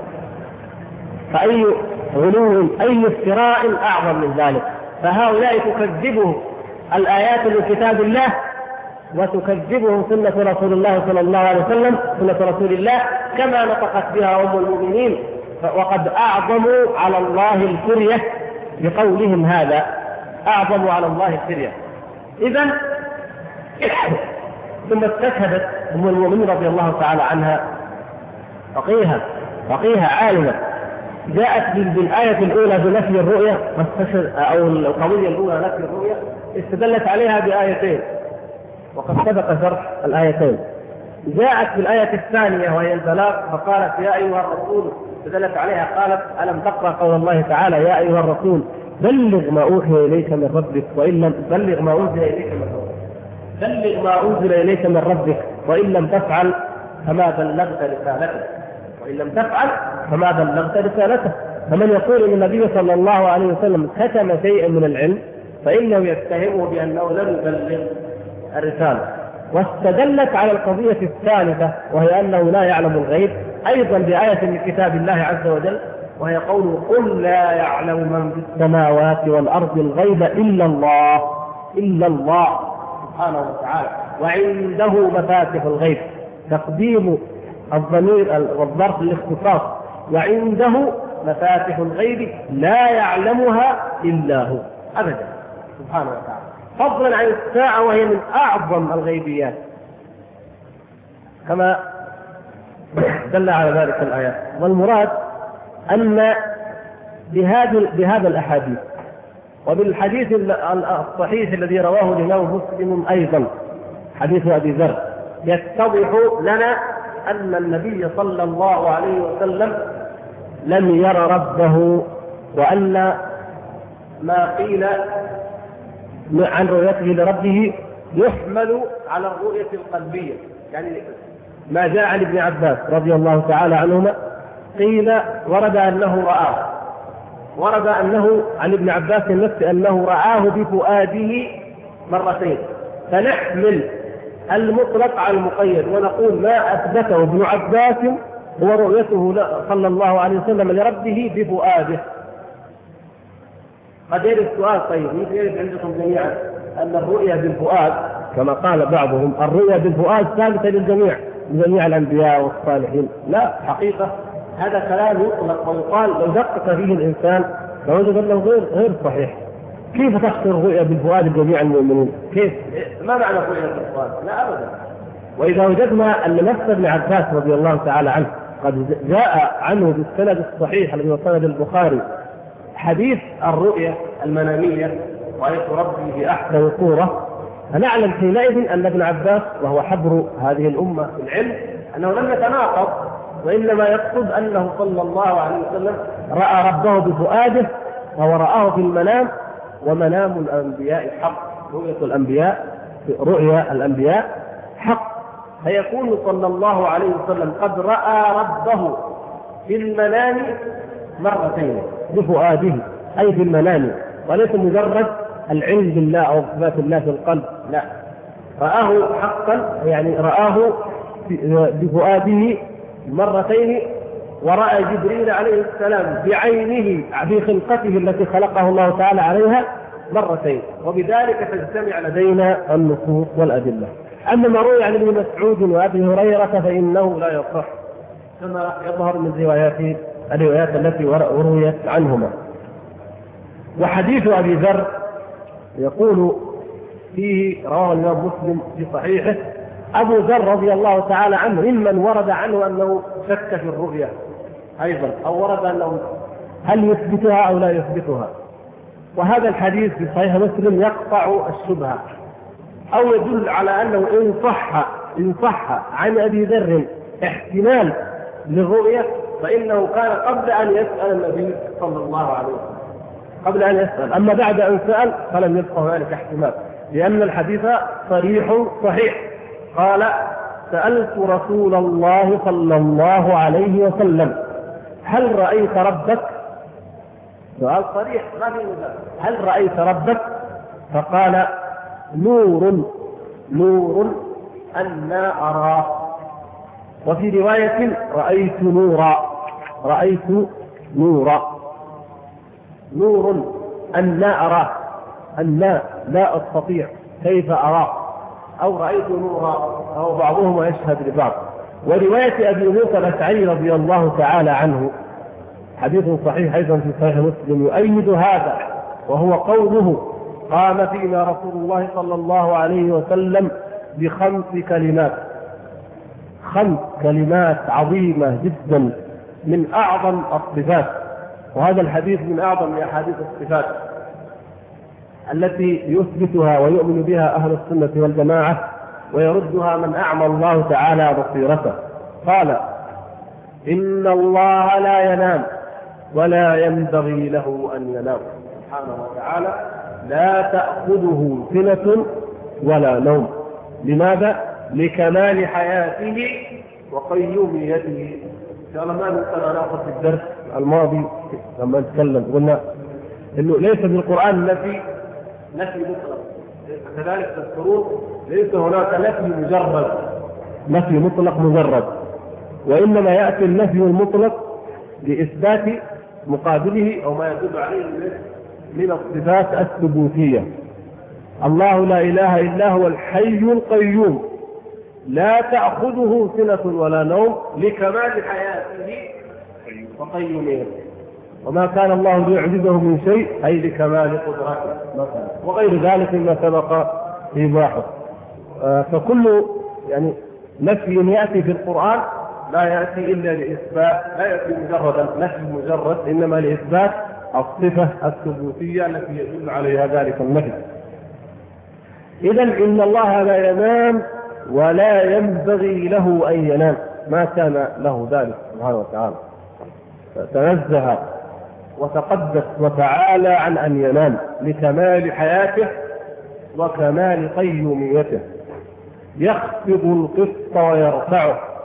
فأي علو أي افتراء أعظم من ذلك؟ فهؤلاء تكذبه الآيات من كتاب الله وتكذبه سنة رسول الله صلى الله عليه وسلم، سنة رسول الله كما نطقت بها أم المؤمنين، وقد أعظموا على الله الفرية بقولهم هذا، أعظموا على الله الفرية. إذن ثم استشهدت أم المؤمنين رضي الله تعالى عنها فقيها عالمة، جاءت بالآية الأولى بنفي الرؤية أو القضية الأولى نفي الرؤية، استدلت عليها بآيتين وقد سبق شرح الآيتين. جاءت بالآية الثانية وهي البلاغ فقالت: يا أيها الرسول، استدلت عليها قالت: ألم تقرأ قول الله تعالى: يا أيها الرسول بلغ ما أوحي إليك من ربك وإن لم بلغ ما أنزل إليك من ربك، بلغ ما أنزل إليك من ربك وإن لم تفعل فما بلغت رسالته، وإن لم تفعل فما بلغت رسالته. فمن يقول إن النبي صلى الله عليه وسلم كتم شيئا من العلم فإنه يتهمه بأنه لم يبلغ الرسالة. واستدلت على القضية الثالثة وهي أنه لا يعلم الغيب أيضا بآية من كتاب الله عز وجل، وهي قوله: قل لا يعلم من في السماوات والأرض الغيب إلا الله سبحانه وتعالى وعنده مفاتح الغيب. تقديم الضمير والظرف للاختصاص، وعنده مفاتح الغيب لا يعلمها إلا هو أبدا سبحانه وتعالى، فضلا عن الساعة وهي من أعظم الغيبيات كما دل على ذلك الآيات. والمراد أن بهذا الأحاديث وبالحديث الصحيح الذي رواه الإمام مسلم أيضا حديث أبي ذر يتضح لنا أن النبي صلى الله عليه وسلم لم ير ربه، وأن ما قيل عن رؤيته لربه يحمل على الرؤية القلبية، يعني ما جاء عن ابن عباس رضي الله تعالى عنهما قيل ورد أنه عن ابن عباس نفسه أنه رآه بفؤاده مرتين، فنحمل المطلق على المقيد ونقول ما أثبته ابن عباس هو رؤيته صلى الله عليه وسلم لربه بفؤاده. قد يرد السؤال طيب يرد عندكم جميعا أن الرؤيا بالفؤاد كما قال بعضهم الرؤيا بالفؤاد ثابتة لجميع الأنبياء والصالحين. لا، حقيقة هذا كلام يطلق ويقال لو دقق فيه الإنسان لوجد أنه غير صحيح. كيف تحصل الرؤيا بالفؤاد لجميع المؤمنين؟ كيف؟ ما معنى الرؤيا بالفؤاد؟ لا أبدا. وإذا وجدنا أن نفس ابن عباس رضي الله تعالى عنه قد جاء عنه بالسند الصحيح الذي وصل البخاري حديث الرؤيا المنامية رأيت ربي في أحسن صورة، فنعلم حينئذ أن ابن عباس وهو حبر هذه الأمة في العلم أنه لم يتناقض، وإنما يقصد أنه صلى الله عليه وسلم رأى ربه بفؤاده وهو رآه في المنام، ومنام الأنبياء حق، رؤيا الأنبياء حق. فيكون صلى الله عليه وسلم قد رأى ربه في المنام مرتين بفؤاده أي في المنام، وليس مجرد العلم بالله أو صفات الله في القلب، لا، رآه حقا، يعني رآه بفؤاده مرتين، ورأى جبريل عليه السلام بعينه في خلقته التي خلقه الله تعالى عليها مرتين، وبذلك تجتمع لدينا النصوص والأدلة. أما ما روي عن ابن مسعود وأبي هريرة فإنه لا يصح كما يظهر من الروايات التي رويت عنهما. وحديث أبي ذر يقول فيه رواه الإمام مسلم في صحيحه أبو ذر رضي الله تعالى عنه ممن ورد عنه أنه شك في الرؤيا أيضا، أو ورد أنه هل يثبتها أو لا يثبتها، وهذا الحديث في صحيح مسلم يقطع الشبهة، أو يدل على أنه إن صح عن أبي ذر احتمال للرؤية فإنه كان قبل أن يسأل النبي صلى الله عليه وسلم، قبل أن يسأل. أما بعد أن سأل فلم يبقى ذلك احتمال، لأن الحديث صحيح. قال سألت رسول الله صلى الله عليه وسلم هل رأيت ربك؟ سؤال صريح ما في مجال، هل رأيت ربك؟ فقال نور أنا أراه. وفي رواية رأيت نورا نور أنا أراه، أنا لا أستطيع كيف أراه، أو رأيت نورا، أو بعضهما يشهد لبعض. ورواية أبي موسى الأشعري رضي الله تعالى عنه حديث صحيح أيضا في صحيح مسلم يؤيد هذا، وهو قوله قام فينا رسول الله صلى الله عليه وسلم ب5 كلمات، 5 كلمات عظيمة جدا من أعظم الصفات، وهذا الحديث من أعظم أحاديث الصفات التي يثبتها ويؤمن بها أهل السنة والجماعة ويردها من أعمى الله تعالى بصيرته. قال إن الله لا ينام ولا ينبغي له أن ينام سبحانه وتعالى، لا تأخذه سنة ولا نوم. لماذا؟ لكمال حياته وقيوميته. إن شاء الله ما نقدر نأخذ في الدرس الماضي لما نتكلم قلنا إنه ليس في القرآن نفي مطلق، كذلك تذكرون ليس هناك نفي مطلق مجرد، وإنما يأتي النفي المطلق لإثبات مقابله أو ما يدل عليه من الصفات الثبوتية. الله لا إله إلا هو الحي القيوم لا تأخذه سنة ولا نوم لكمال حياته وقيومه، وما كان الله ليعجزه من شيء أي لكمال قدرته مثلا، وغير ذلك مما سبق في باحث. فكل نفي يأتي في القرآن لا يأتي إلا لإثبات، لا يأتي مجردا نفي مجرد، إنما لإثبات الصفة الثبوتية التي يدل عليها ذلك النفي. إذن إن الله لا ينام ولا ينبغي له أن ينام، ما كان له ذلك سبحانه وتعالى، تنزه وتقدس وتعالى عن أن ينام لكمال حياته وكمال قيوميته. يخفض القسط ويرفعه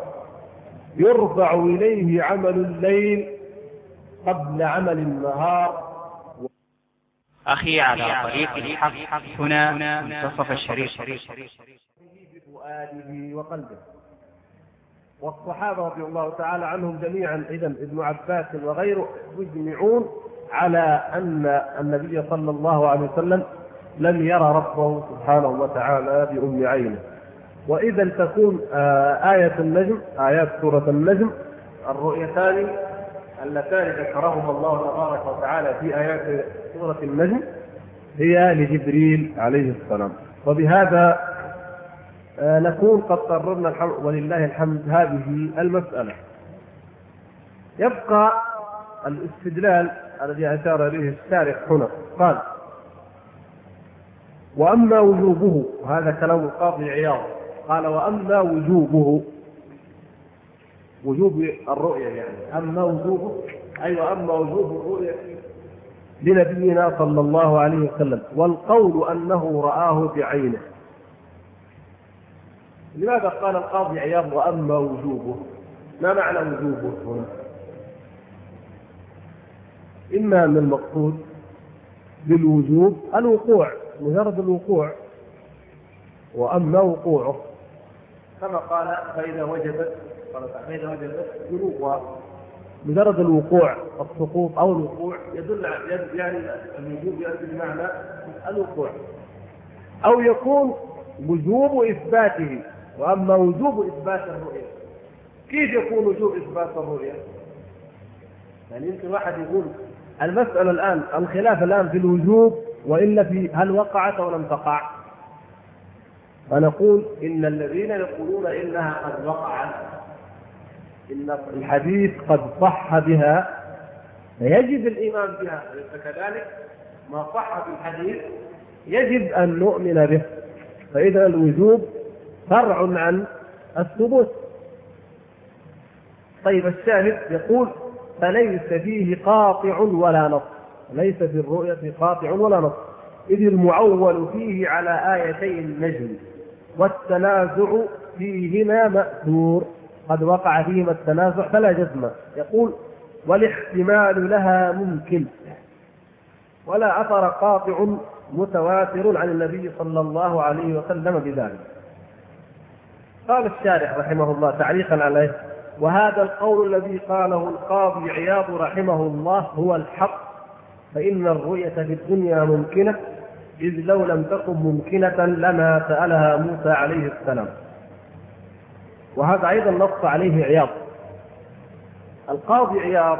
يرفع إليه عمل الليل قبل عمل النهار. أخي على طريق الحق هنا منتصف الشريط. بفؤاده وقلبه. والصحابة رضي الله تعالى عنهم جميعا إذن ابن عباس وغيره يجمعون على أن النبي صلى الله عليه وسلم لم يرى ربه سبحانه وتعالى بأم عينه. وإذا تكون آية النجم، آيات سورة النجم، الرؤيتان اللتان ذكرهما الله تبارك وتعالى في آيات سورة النجم هي لجبريل عليه السلام. وبهذا نكون قد قررنا ولله الحمد هذه المسألة. يبقى الاستدلال الذي أشار إليه الشارح هنا، قال: وأما وجوبه، هذا كلام القاضي عياض، قال: وأما وجوبه، وجوب الرؤية يعني، أما وجوبه أي وأما وجوب الرؤية لنبينا صلى الله عليه وسلم، والقول أنه رآه بعينه. لماذا قال القاضي عياض وأما وجوبه؟ ما معنى وجوبه هنا؟ إما أن المقصود بالوجوب الوقوع، مجرد الوقوع، وأما وقوعه كما قال: فإذا وجبت جنوبها، مجرد الوقوع، السقوط أو الوقوع يدل يعني الوجوب يأتي بمعنى الوقوع. أو يكون وجوب إثباته، وأما وجوب إثبات الرؤية. كيف يكون وجوب إثبات الرؤية؟ يعني يمكن واحد يقول المسألة الآن، الخلاف الآن في الوجوب وإلا في هل وقعت أو لم تقع. فنقول إن الذين يقولون إنها قد وقعت، إن الحديث قد صح بها، فيجب الإيمان بها. فكذلك ما صح في الحديث يجب أن نؤمن به. فإذا الوجوب فرع عن الثبوت. طيب الشاهد يقول: فليس فيه قاطع ولا نص، ليس في الرؤية قاطع ولا نص، إذ المعول فيه على آيتي النجم، والتنازع فيهما مأثور، قد وقع فيهما التنازع فلا جزم. يقول: والاحتمال لها ممكن، ولا أثر قاطع متواتر عن النبي صلى الله عليه وسلم بذلك. قال الشارح رحمه الله تعليقا عليه: وهذا القول الذي قاله القاضي عياض رحمه الله هو الحق، فإن الرؤية في الدنيا ممكنة، إذ لو لم تكن ممكنة لما سألها موسى عليه السلام. وهذا أيضا نص عليه عياض. القاضي عياض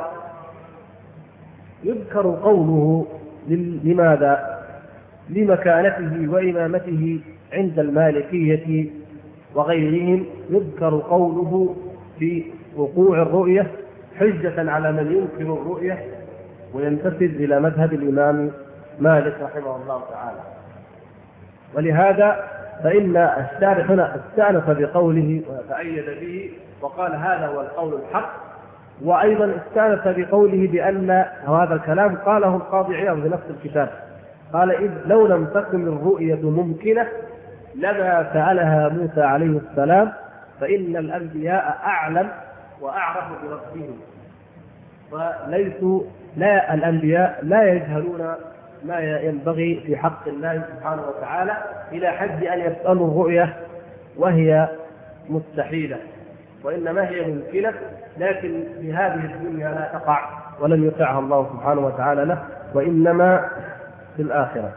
يذكر قوله لماذا؟ لمكانته وإمامته عند المالكية وغيرهم، يذكر قوله في وقوع الرؤية حجة على من ينكر الرؤية وينتسب إلى مذهب الإمام مالك رحمه الله تعالى. ولهذا فإن الشارح هنا استأنف بقوله وتأيد به وقال: هذا هو القول الحق. وأيضا استأنف بقوله بأن هذا الكلام قاله القاضي عياض بنفس الكتاب، قال: إذ لو لم تكن الرؤية ممكنة لما سألها موسى عليه السلام، فإن الأنبياء أعلم وأعرف بربهم، وليسوا الأنبياء لا يجهلون ما ينبغي في حق الله سبحانه وتعالى إلى حد أن يسألوا الرؤية وهي مستحيلة، وإنما هي ممكنة، لكن في هذه الدنيا لا تقع ولن يطعها الله سبحانه وتعالى له، وإنما في الآخرة.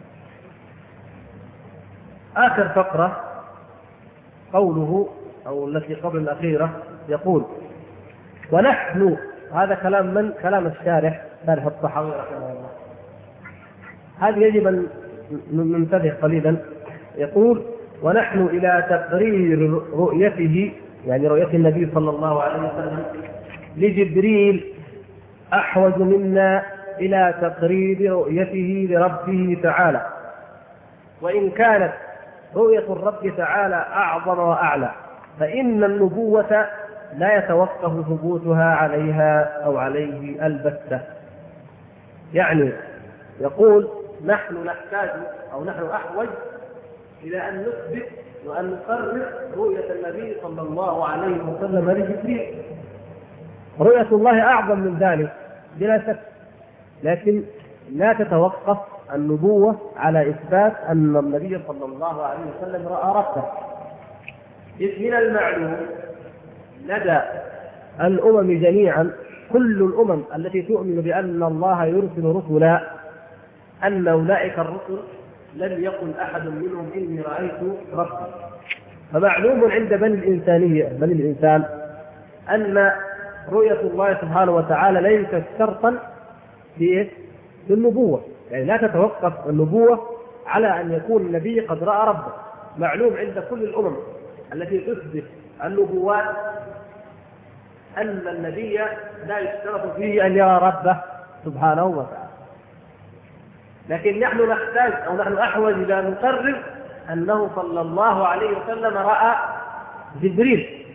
آخر فقرة قوله أو التي قبل الأخيرة يقول: ونحن، هذا كلام من؟ كلام الشارح، شارح الطحاوي رحمه الله. هذا يجب أن ننتبه قليلا. يقول: ونحن إلى تقرير رؤيته، يعني رؤية النبي صلى الله عليه وسلم لجبريل، أحوج منا إلى تقرير رؤيته لربه تعالى، وإن كانت رؤية الرب تعالى أعظم وأعلى، فإن النبوة لا يتوقف ثبوتها عليها أو عليه البتة. يعني يقول: نحن نحتاج أو نحن أحوج إلى أن نثبت وأن نقرر رؤية النبي صلى الله عليه وسلم لجبريل. رؤية الله أعظم من ذلك بلا شك، لكن لا تتوقف النبوة على إثبات أن النبي صلى الله عليه وسلم رأى ربه. إذ من المعلوم لدى الأمم جميعا، كل الأمم التي تؤمن بأن الله يرسل رسلا، أن أولئك الرسل لم يقل أحد منهم إني رأيت ربي. فمعلوم عند بني الإنسان أن رؤية الله سبحانه وتعالى ليست شرطا في النبوة، يعني لا تتوقف النبوة على أن يكون النبي قد رأى ربه. معلوم عند كل الأمم التي تثبت النبوات أن النبي لا يشترط فيه أن يرى ربه سبحانه وتعالى، لكن نحن نحتاج أو نحن أحوج إلى أن نقرر أنه صلى الله عليه وسلم رأى جبريل،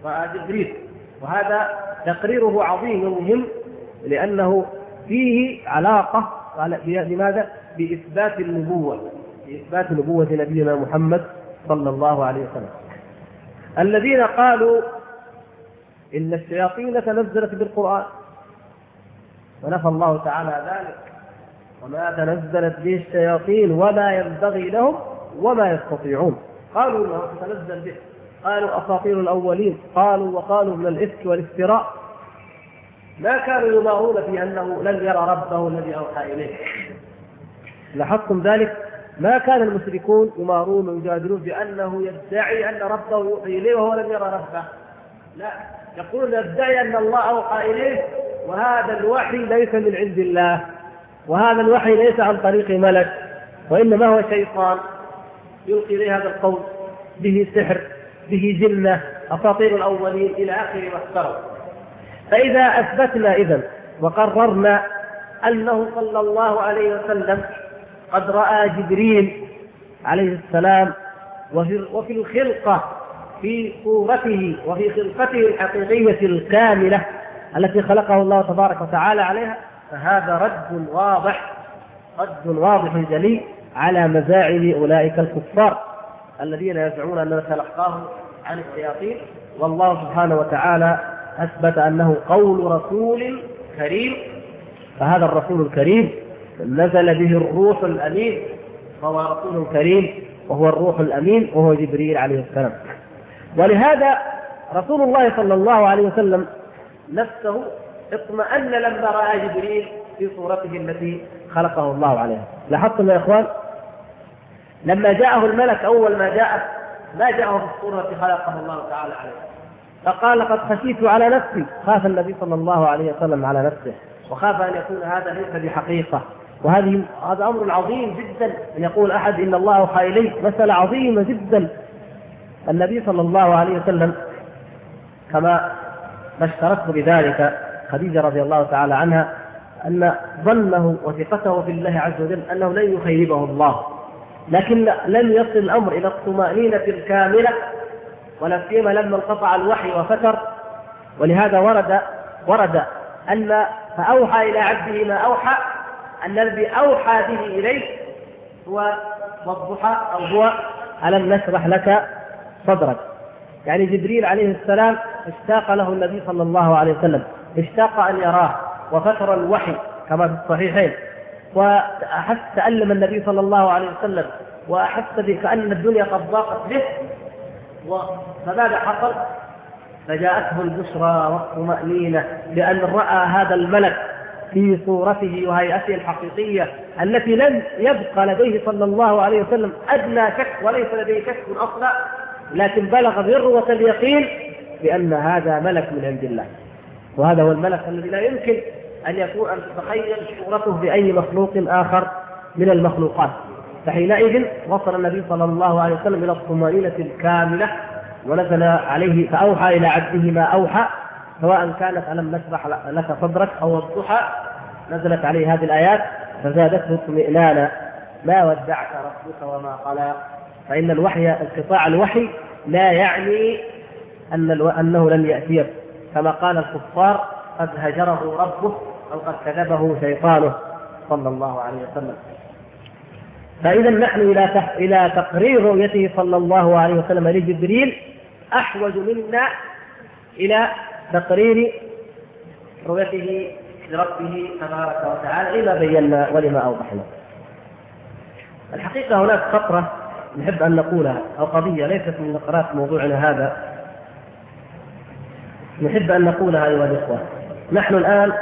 وهذا تقريره عظيم ومهم، لأنه فيه علاقة بماذا؟ بإثبات النبوة، بإثبات نبوة نبينا محمد صلى الله عليه وسلم. الذين قالوا إن الشياطين تنزلت بالقرآن، ونفى الله تعالى ذلك، وما تنزلت به الشياطين وما ينبغي لهم وما يستطيعون. قالوا ما تنزل به، قالوا أساطير الأولين، وقالوا من الإفك والافتراء. ما كانوا يمارون في أنه لن يرى ربه الذي أوحى إليه. لاحظتم ذلك؟ ما كان المشركون يمارون ويجادلون بأنه يدعي أن ربه يوحي إليه وهو لم يرى ربه، لا، يقولون يدعي أن الله أوحى إليه، وهذا الوحي ليس من عند الله، وهذا الوحي ليس عن طريق ملك، وإنما هو شيطان يلقي إليه هذا القول، به سحر، به جنة، أساطير الأولين إلى آخر ما افتروا. فإذا أثبتنا إذن وقررنا أنه صلى الله عليه وسلم قد رأى جبريل عليه السلام، وفي الخلقة، في صورته وفي خلقته الحقيقية الكاملة التي خلقه الله تبارك وتعالى عليها، فهذا رد واضح جلي على مزاعم أولئك الكفار الذين يزعمون أننا تلقاه عن الشياطين. والله سبحانه وتعالى أثبت أنه قول رسول كريم، فهذا الرسول الكريم نزل به الروح الأمين، فهو رسول كريم وهو الروح الأمين وهو جبريل عليه السلام. ولهذا رسول الله صلى الله عليه وسلم نفسه اطمأن لما رأى جبريل في صورته التي خلقه الله عليها. لاحظتم يا إخوان؟ لما جاءه الملك أول ما جاءه في الصورة التي خلقه الله تعالى عليها، فقال لقد خشيت على نفسي، خاف النبي صلى الله عليه وسلم على نفسه، وخاف أن يكون هذا ليس بحقيقة. هذا أمر عظيم جدا أن يقول أحد إن الله أوحى إليه، مسألة عظيمة جدا. النبي صلى الله عليه وسلم كما بشرته بذلك خديجة رضي الله تعالى عنها، أن ظنه وثقته في الله عز وجل أنه لن يخيبه الله، لكن لم يصل الأمر إلى الطمأنينة الكاملة، ولا سيما لما انقطع الوحي وفتر. ولهذا ورد أن فأوحى إلى عبده ما أوحى، أن الذي أوحى به إليه هو والضحى، أو هو ألم نشرح لك صدرك. يعني جبريل عليه السلام اشتاق له النبي صلى الله عليه وسلم، اشتاق أن يراه، وفتر الوحي كما في الصحيحين، وأحس تألم النبي صلى الله عليه وسلم، وأحس كأن الدنيا قد ضاقت به. فماذا حصل؟ فجاءته البشرى والطمأنينة لأن رأى هذا الملك في صورته وهيئته الحقيقية التي لم يبقى لديه صلى الله عليه وسلم أدنى شك، وليس لديه شك أصلا، لكن بلغ ذروة اليقين بأن هذا ملك من عند الله. وهذا هو الملك الذي لا يمكن أن تتخيل صورته بأي مخلوق آخر من المخلوقات. فحينئذ وصل النبي صلى الله عليه وسلم إلى الطمأنينة الكاملة، ونزل عليه فأوحى إلى عبده ما أوحى، سواء كانت ألم نشرح لك صدرك أو الضحى، نزلت عليه هذه الآيات فزادته اطمئنانا، ما ودعك ربك وما قلى. فإن انقطاع الوحي لا يعني أنه لن يأتيه، كما قال الكفار قد هجره ربه أو قد كذبه شيطانه صلى الله عليه وسلم. فإذا نحن إلى تقرير رؤيته صلى الله عليه وسلم لجبريل أحوج منا إلى تقرير رؤيته لربه تبارك وتعالى لما بينا ولما أوضحنا. الحقيقة هناك فقرة نحب أن نقولها، أو قضية ليست من نقرات موضوعنا هذا، نحب أن نقولها أيها الإخوة. نحن الآن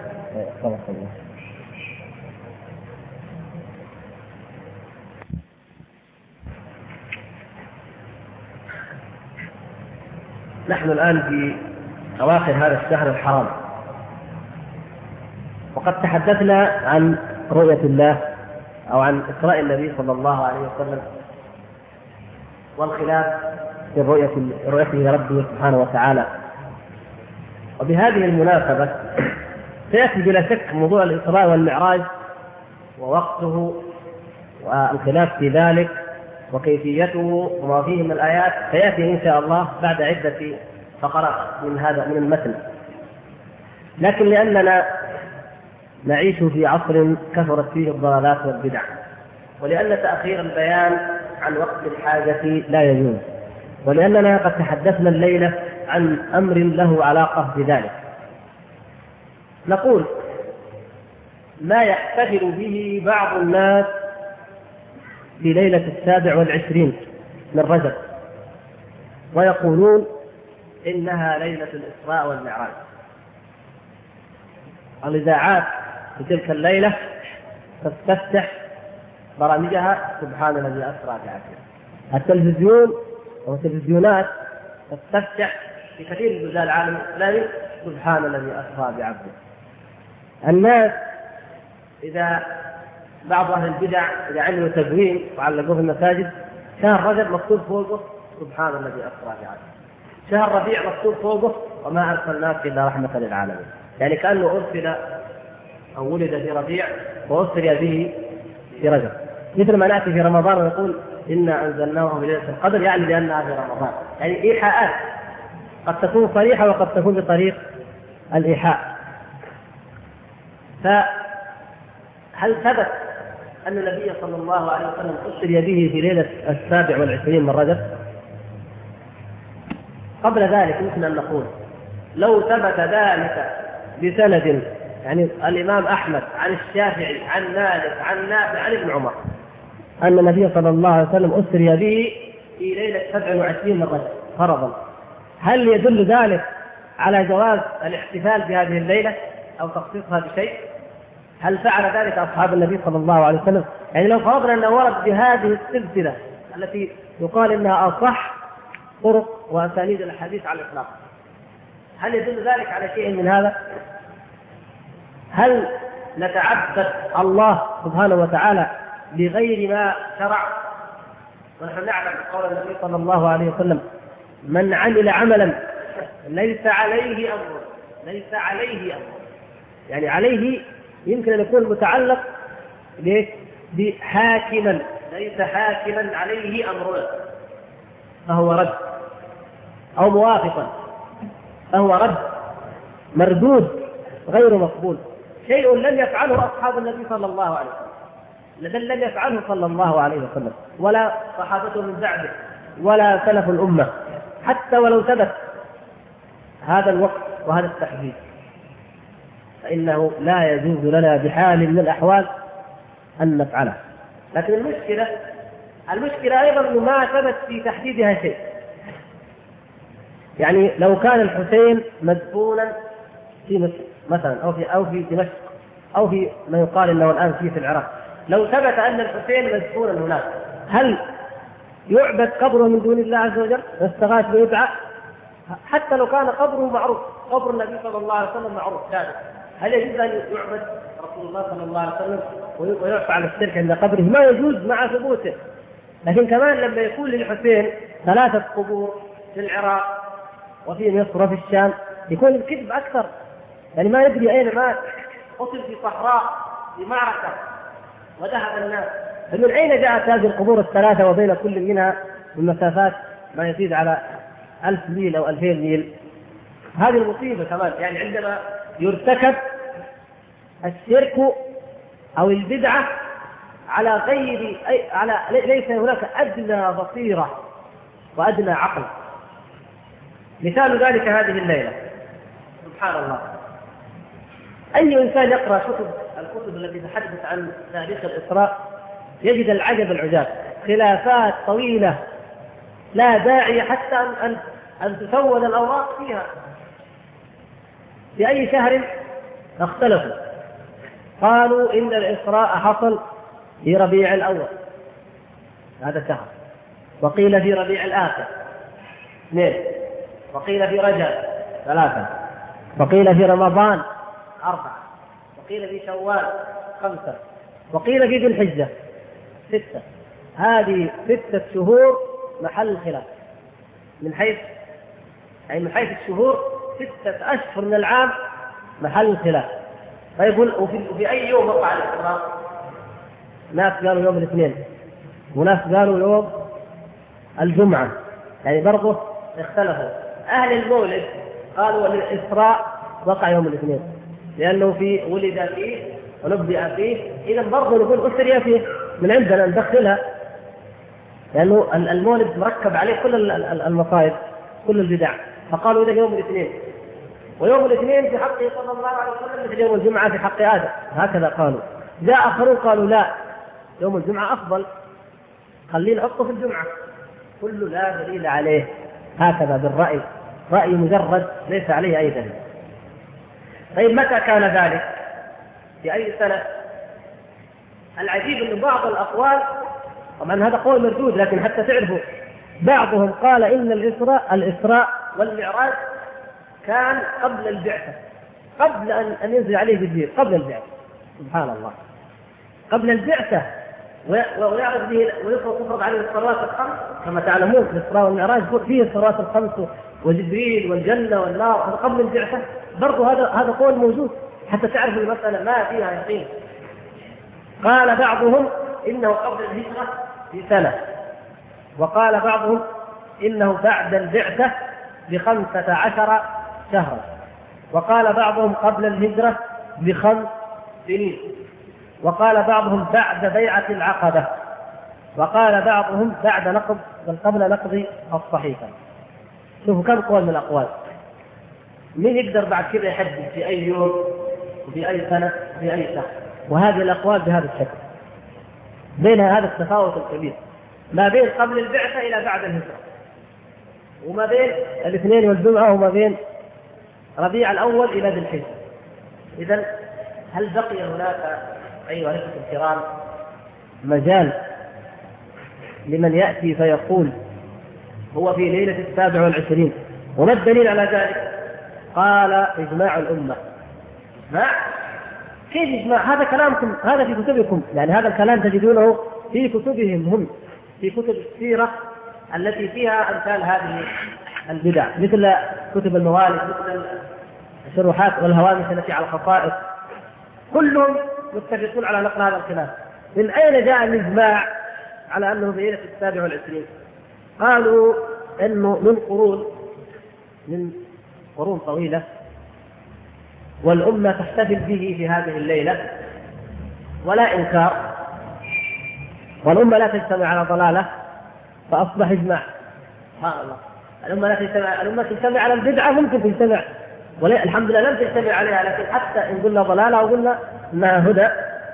في أواخر هذا الشهر الحرام، وقد تحدثنا عن رؤية الله أو عن إسراء النبي صلى الله عليه وسلم والخلاف في رؤيته لربه سبحانه وتعالى. وبهذه المناسبة سيأتي بلا شك موضوع الإسراء والمعراج ووقته والخلاف في ذلك وكيفيته وما فيه من الآيات، سيأتي إن شاء الله بعد عدة فقرات من المتن. لكن لأننا نعيش في عصر كثرت فيه الضلالات والبدع، ولأن تأخير البيان عن وقت الحاجة لا يجوز، ولأننا قد تحدثنا الليلة عن أمر له علاقة بذلك، نقول ما يحتفل به بعض الناس في ليلة 27 من رجب ويقولون إنها ليلة الإسراء والمعراج. الإذاعات في تلك الليلة تستفتح برامجها سبحان الذي أسرى بعبده. التلفزيون والتلفزيونات تستفتح في كثير من بلدان العالم الإسلامي سبحان الذي أسرى بعبده. الناس إذا بعض أهل البدع إذا عملوا تدوين وعلقوه في المساجد شهر رجب مكتوب فوقه سبحان الذي أسرى بعبده، شهر ربيع مكتوب فوقه وما أرسلناك إلا رحمة للعالمين، يعني كأنه أرسل أو ولد في ربيع وأسري به في رجب. مثل ما نأتي في رمضان ونقول إنا أنزلناه في ليلة القدر، يعني لأنها في رمضان، يعني إيحاءات قد تكون صريحة وقد تكون بطريق الإيحاء. فهل ثبت أن النبي صلى الله عليه وسلم أسري به في ليلة 27 من رجب؟ قبل ذلك يمكن أن نقول لو ثبت ذلك بسند، يعني الإمام أحمد عن الشافعي عن مالك عن نافع عن ابن عمر أن النبي صلى الله عليه وسلم أسري به في ليلة 27 من رجب فرضا، هل يدل ذلك على جواز الاحتفال بهذه الليلة أو تخصيصها بشيء؟ هل فعل ذلك أصحاب النبي صلى الله عليه وسلم؟ يعني لو فرضنا أنه ورد بهذه السلسلة التي يقال إنها أصح طرق وأسانيد الحديث على الإطلاق، هل يدل ذلك على شيء من هذا؟ هل نتعبد الله سبحانه وتعالى بغير ما شرع؟ ونحن نعلم قول النبي صلى الله عليه وسلم من عمل عملا ليس عليه أمر، ليس عليه أمر، يعني عليه يمكن أن يكون متعلق بحاكما، ليس حاكما عليه أمرنا فهو رد، أو موافقا فهو رد مردود غير مقبول. شيء لم يفعله أصحاب النبي صلى الله عليه وسلم، لم يفعله صلى الله عليه وسلم ولا صحابته من بعده ولا سلف الأمة، حتى ولو ثبت هذا الوقت وهذا التحديد فإنه لا يجوز لنا بحال من الأحوال أن نفعله. لكن المشكلة أيضا ما ثبت في تحديدها شيء. يعني لو كان الحسين مدفونا في مصر مثلا أو في دمشق أو في ما يقال إنه الآن في العراق، لو ثبت أن الحسين مدفونا هناك، هل يعبد قبره من دون الله عز وجل واستغاث ويدعى؟ حتى لو كان قبره معروف، قبر النبي صلى الله عليه وسلم معروف ثابت، هل يجوز أن يعبد رسول الله صلى الله عليه وسلم ويرفع على الشرك عند قبره؟ ما يجوز مع ثبوته. لكن كمان لما يكون للحسين 3 قبور في العراق وفي مصر وفي الشام يكون الكذب أكثر، يعني ما يدري أين مات، قتل في صحراء في معركة وذهب الناس، فمن أين جاءت هذه القبور ال3 وبين كل منها من مسافات ما يزيد على 1000 ميل أو 2000 ميل؟ هذه المصيبة كمان. يعني عندما يرتكب الشرك أو البدعة على غير ليس هناك أدنى بصيرة وأدنى عقل. مثال ذلك هذه الليلة، سبحان الله، أي إنسان يقرأ الكتب التي تتحدث عن تاريخ الإسراء يجد العجب العجاب، خلافات طويلة لا داعي حتى أن تسود الأوراق فيها. في أي شهر اختلفوا، قالوا إن الإسراء حصل في ربيع الأول هذا شهر، وقيل في ربيع الآخر 2، وقيل في رجب 3، وقيل في رمضان 4، وقيل في شوال 5، وقيل في ذي الحجة 6. هذه 6 شهور محل خلاف من حيث الشهور 6 أشهر من العام محل خلاف. طيب وفي أي يوم وقع الإسراء؟ ناس قالوا يوم الاثنين، وناس قالوا يوم الجمعة، يعني برضه اختلفوا. أهل المولد قالوا الإسراء وقع يوم الاثنين لأنه ولد فيه ونبدأ فيه، إذا برضه نقول أسري فيه من عندنا ندخلها، لأنه المولد مركب عليه كل المصائب كل البدع، فقالوا إذا يوم الاثنين، ويوم الاثنين في حقه صلى الله عليه وسلم مثل يوم الجمعة في حق آدم، هكذا قالوا. جاء آخرون قالوا لا، يوم الجمعة أفضل، خليه نحطه في الجمعة، كله لا دليل عليه، هكذا بالرأي، رأي مجرد ليس عليه أي دليل. طيب متى كان ذلك؟ في أي سنة؟ العجيب أن بعض الأقوال، طبعا هذا قول مردود لكن حتى تعرفوا، بعضهم قال إن الإسراء والمعراج كان قبل البعثة، قبل أن ينزل عليه جبريل، قبل البعثة، سبحان الله، قبل البعثة، ويعرض به ويفرض عليه الصلوات الخمس كما تعلمون. في الإسراء والمعراج فيه الصلوات الخمس وجبريل والجنة والنار، هذا قبل البعثة برضو، هذا قول موجود حتى تعرفوا المسألة ما فيها يقين. قال بعضهم إنه قبل الهجرة ب1 وقال بعضهم إنه بعد البعثة ب15 شهرا، وقال بعضهم قبل الهجرة ب5 سنين، وقال بعضهم بعد بيعة العقبة، وقال بعضهم بعد نقض بل قبل نقض الصحيفة. شوفوا كم قول من الأقوال، مين يقدر بعد كذا يحدد في أي يوم وفي أي سنة وفي أي شهر؟ وهذه الأقوال بهذا الشكل، بين هذا التفاوت الكبير ما بين قبل البعثة إلى بعد الهجرة، وما بين الاثنين والجمعة، وما بين ربيع الأول إلى ذي الحجة. إذن هل بقي هناك أيها الأخوة الكرام مجال لمن يأتي فيقول هو في ليلة 27؟ وما الدليل على ذلك؟ قال إجماع الأمة. إجماع؟ كيف إجماع؟ هذا كلامكم، هذا في كتبكم، يعني هذا الكلام تجدونه في كتبهم هم، في كتب السيرة التي فيها أمثال هذه البدع، مثل كتب الموالد، مثل الشروحات والهوامش التي على الخصائص، كلهم متفقون على نقل هذا الخلاف. من أين جاء الإجماع على أنه في ليلة 27؟ قالوا أنه من قرون طويلة، والأمة تحتفل به في هذه الليلة ولا إنكار، والأمة لا تجتمع على ضلالة، فأصبح إجماع. سبحان الله، الأمة تجتمع على البدعة، ممكن تجتمع، الحمد لله لم تجتمع عليها، لكن حتى إن قلنا ضلالة أو قلنا إنها هدى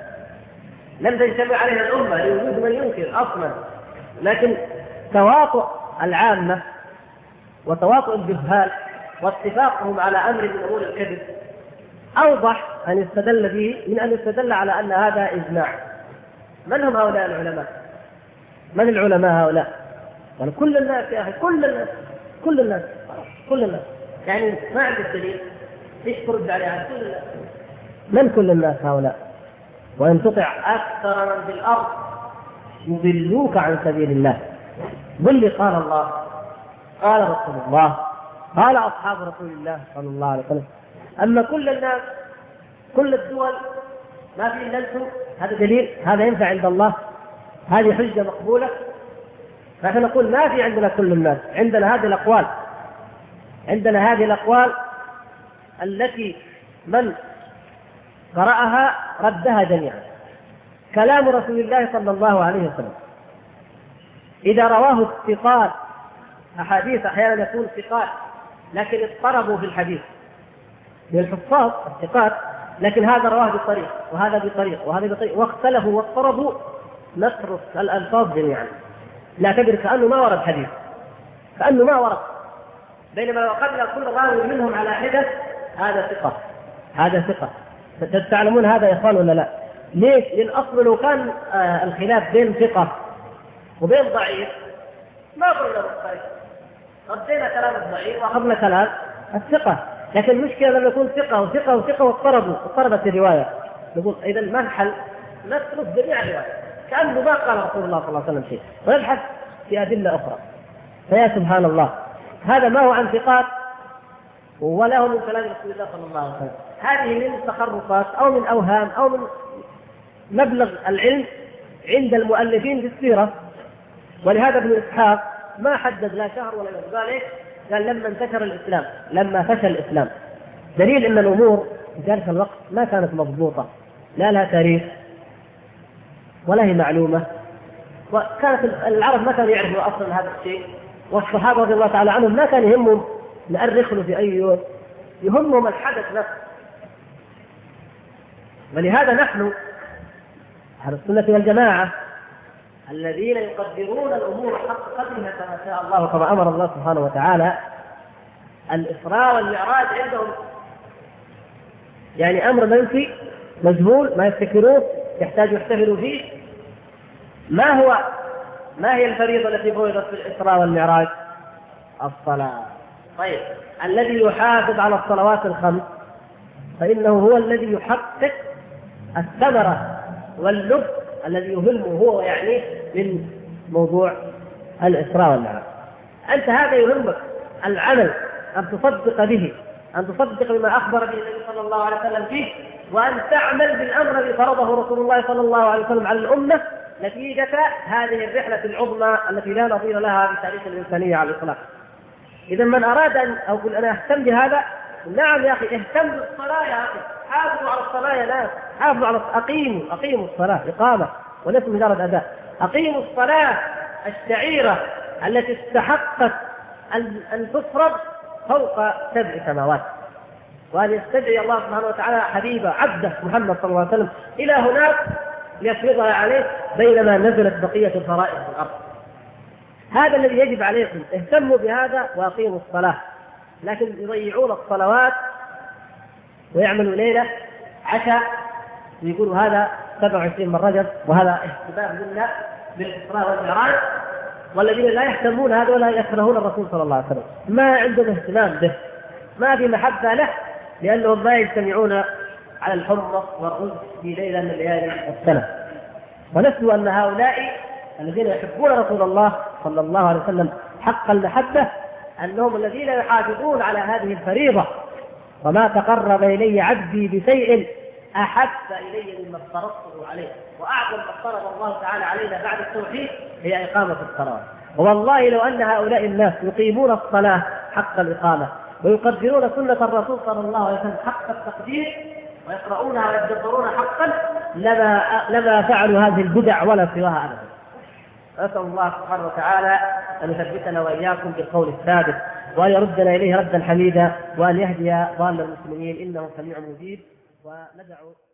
لم تجتمع عليها الأمة لوجود من ينكر أصلا. لكن تواطؤ العامة وتواطؤ الجهال واتفاقهم على أمر من أمور الكذب أوضح أن يستدل به من أن يستدل على أن هذا إجماع. من هم هؤلاء العلماء؟ من العلماء هؤلاء؟ يعني كل الناس يا أخي، كل الناس يعني ما عندك دليل، ايش ترد عليها؟ كل الناس. من كل الناس هؤلاء؟ وإن تطع أكثر من في الأرض يضلوك عن سبيل الله. قل لي قال الله، قال رسول الله، قال أصحاب رسول الله صلى الله عليه وسلم. أما كل الناس، كل الدول ما في إلا أنتم، هذا دليل؟ هذا ينفع عند الله؟ هذه حجة مقبولة؟ فنحن نقول ما في عندنا كل الناس، عندنا هذه الأقوال التي من قرأها ردها جميعا، كلام رسول الله صلى الله عليه وسلم إذا رواه الثقات، أحاديث أحيانا يكون ثقات لكن اضطربوا في الحديث للحفاظ الثقات، لكن هذا رواه بطريق وهذا بطريق وهذا بطريق واختلفوا واضطربوا، نترك الألفاظ جميعا، نعتبر كأنه ما ورد حديث، كأنه ما ورد، بينما لو قبل كل راوي منهم على حدث هذا ثقة هذا ثقة. تعلمون هذا يا إخوان ولا لا؟ ليش؟ للأصل لو كان الخلاف بين ثقة وبين ضعيف ما قلنا بالضعيف، ردينا كلام الضعيف وأخذنا كلام الثقة، لكن المشكلة لما يكون ثقة وثقة وثقة واضطربت الرواية، نقول إذا ما الحل؟ نترك جميع الروايات كأنه ما قال رسول الله صلى الله عليه وسلم شيء ونبحث في أدلة أخرى. فيا سبحان الله، هذا ما هو عن ثقات ولا هو من كلام رسول الله صلى الله عليه وسلم، هذه من تخرصات أو من أوهام أو من مبلغ العلم عند المؤلفين في السيرة. ولهذا ابن إسحاق ما حدد لا شهر ولا يوم، قال إيه؟ قال لما انتشر الإسلام، لما فشل الإسلام، دليل أن الأمور في ذلك الوقت ما كانت مضبوطة، لا لها تاريخ ولا هي معلومة، وكانت العرب ما كانوا يعرفوا أصلا هذا الشيء، والصحابة رضي الله تعالى عنهم ما كان يهمهم نأرخ له في أي يوم، يهمهم الحدث نفسه. ولهذا نحن أهل السنة والجماعة الذين يقدرون الأمور حق قدرها كما شاء الله وكما أمر الله سبحانه وتعالى، الإسراء والمعراج عندهم يعني أمر منفي مجهول ما يفتكروه، يحتاج يحتفلوا فيه. ما هي الفريضة التي فرضت في الإسراء والمعراج؟ الصلاة. طيب الذي يحافظ على الصلوات الخمس فإنه هو الذي يحقق الثمرة واللب الذي يهمه هو يعني من موضوع الإسراء والمعراج. أنت هذا يهمك العمل، أن تصدق به، أن تصدق بما أخبر به النبي صلى الله عليه وسلم فيه، وأن تعمل بالأمر الذي فرضه رسول الله صلى الله عليه وسلم على الأمة نتيجة هذه الرحلة العظمى التي لا نظير لها في تاريخ الإنسانية على الإطلاق. إذا من أراد أن أقول أنا أهتم بهذا، نعم يا أخي اهتم بالصلاة يا أخي، حافظوا على الصلاة يا ناس، حافظوا على أقيموا الصلاة إقامة وليس مجرد أداء، أقيموا الصلاة الشعيرة التي استحقت أن تفرض فوق 7 سماوات، وأن يستدعي الله سبحانه وتعالى حبيبه عبده محمد صلى الله عليه وسلم إلى هناك ليفرضها عليه بينما نزلت بقية الفرائض في الأرض. هذا الذي يجب عليكم، اهتموا بهذا وأقيموا الصلاة. لكن يضيعون الصلوات ويعملوا ليلة عشاء ويقولوا هذا 27 من رجب وهذا اهتمام منا بالإسراء والمعراج، والذين لا يهتمون هذا ولا يكرهون الرسول صلى الله عليه وسلم، ما عندهم اهتمام به، ما في محبة له، لأنهم ما يجتمعون على الحمص والرز في ليلة من ليالي السنة. ونسوا أن هؤلاء الذين يحبون رسول الله صلى الله عليه وسلم حق المحبة أنهم الذين يحافظون على هذه الفريضة. وما تقرب إلي عبدي بشيء أحب إلي مما افترضته عليه، وأعظم ما افترض الله تعالى علينا بعد التوحيد هي إقامة الصلاة. والله لو أن هؤلاء الناس يقيمون الصلاة حق الإقامة ويقدرون سنة الرسول صلى الله عليه وسلم حق التقدير ويقرؤونها ويتدبرونها حقا لما فعلوا هذه البدع ولا سواها أبدا. أسأل الله سبحانه وتعالى أن يثبتنا وإياكم بالقول الثابت، وأن يردنا إليه ردا حميدا، وأن يهدي ضال المسلمين إنه سميع مجيب. وندعو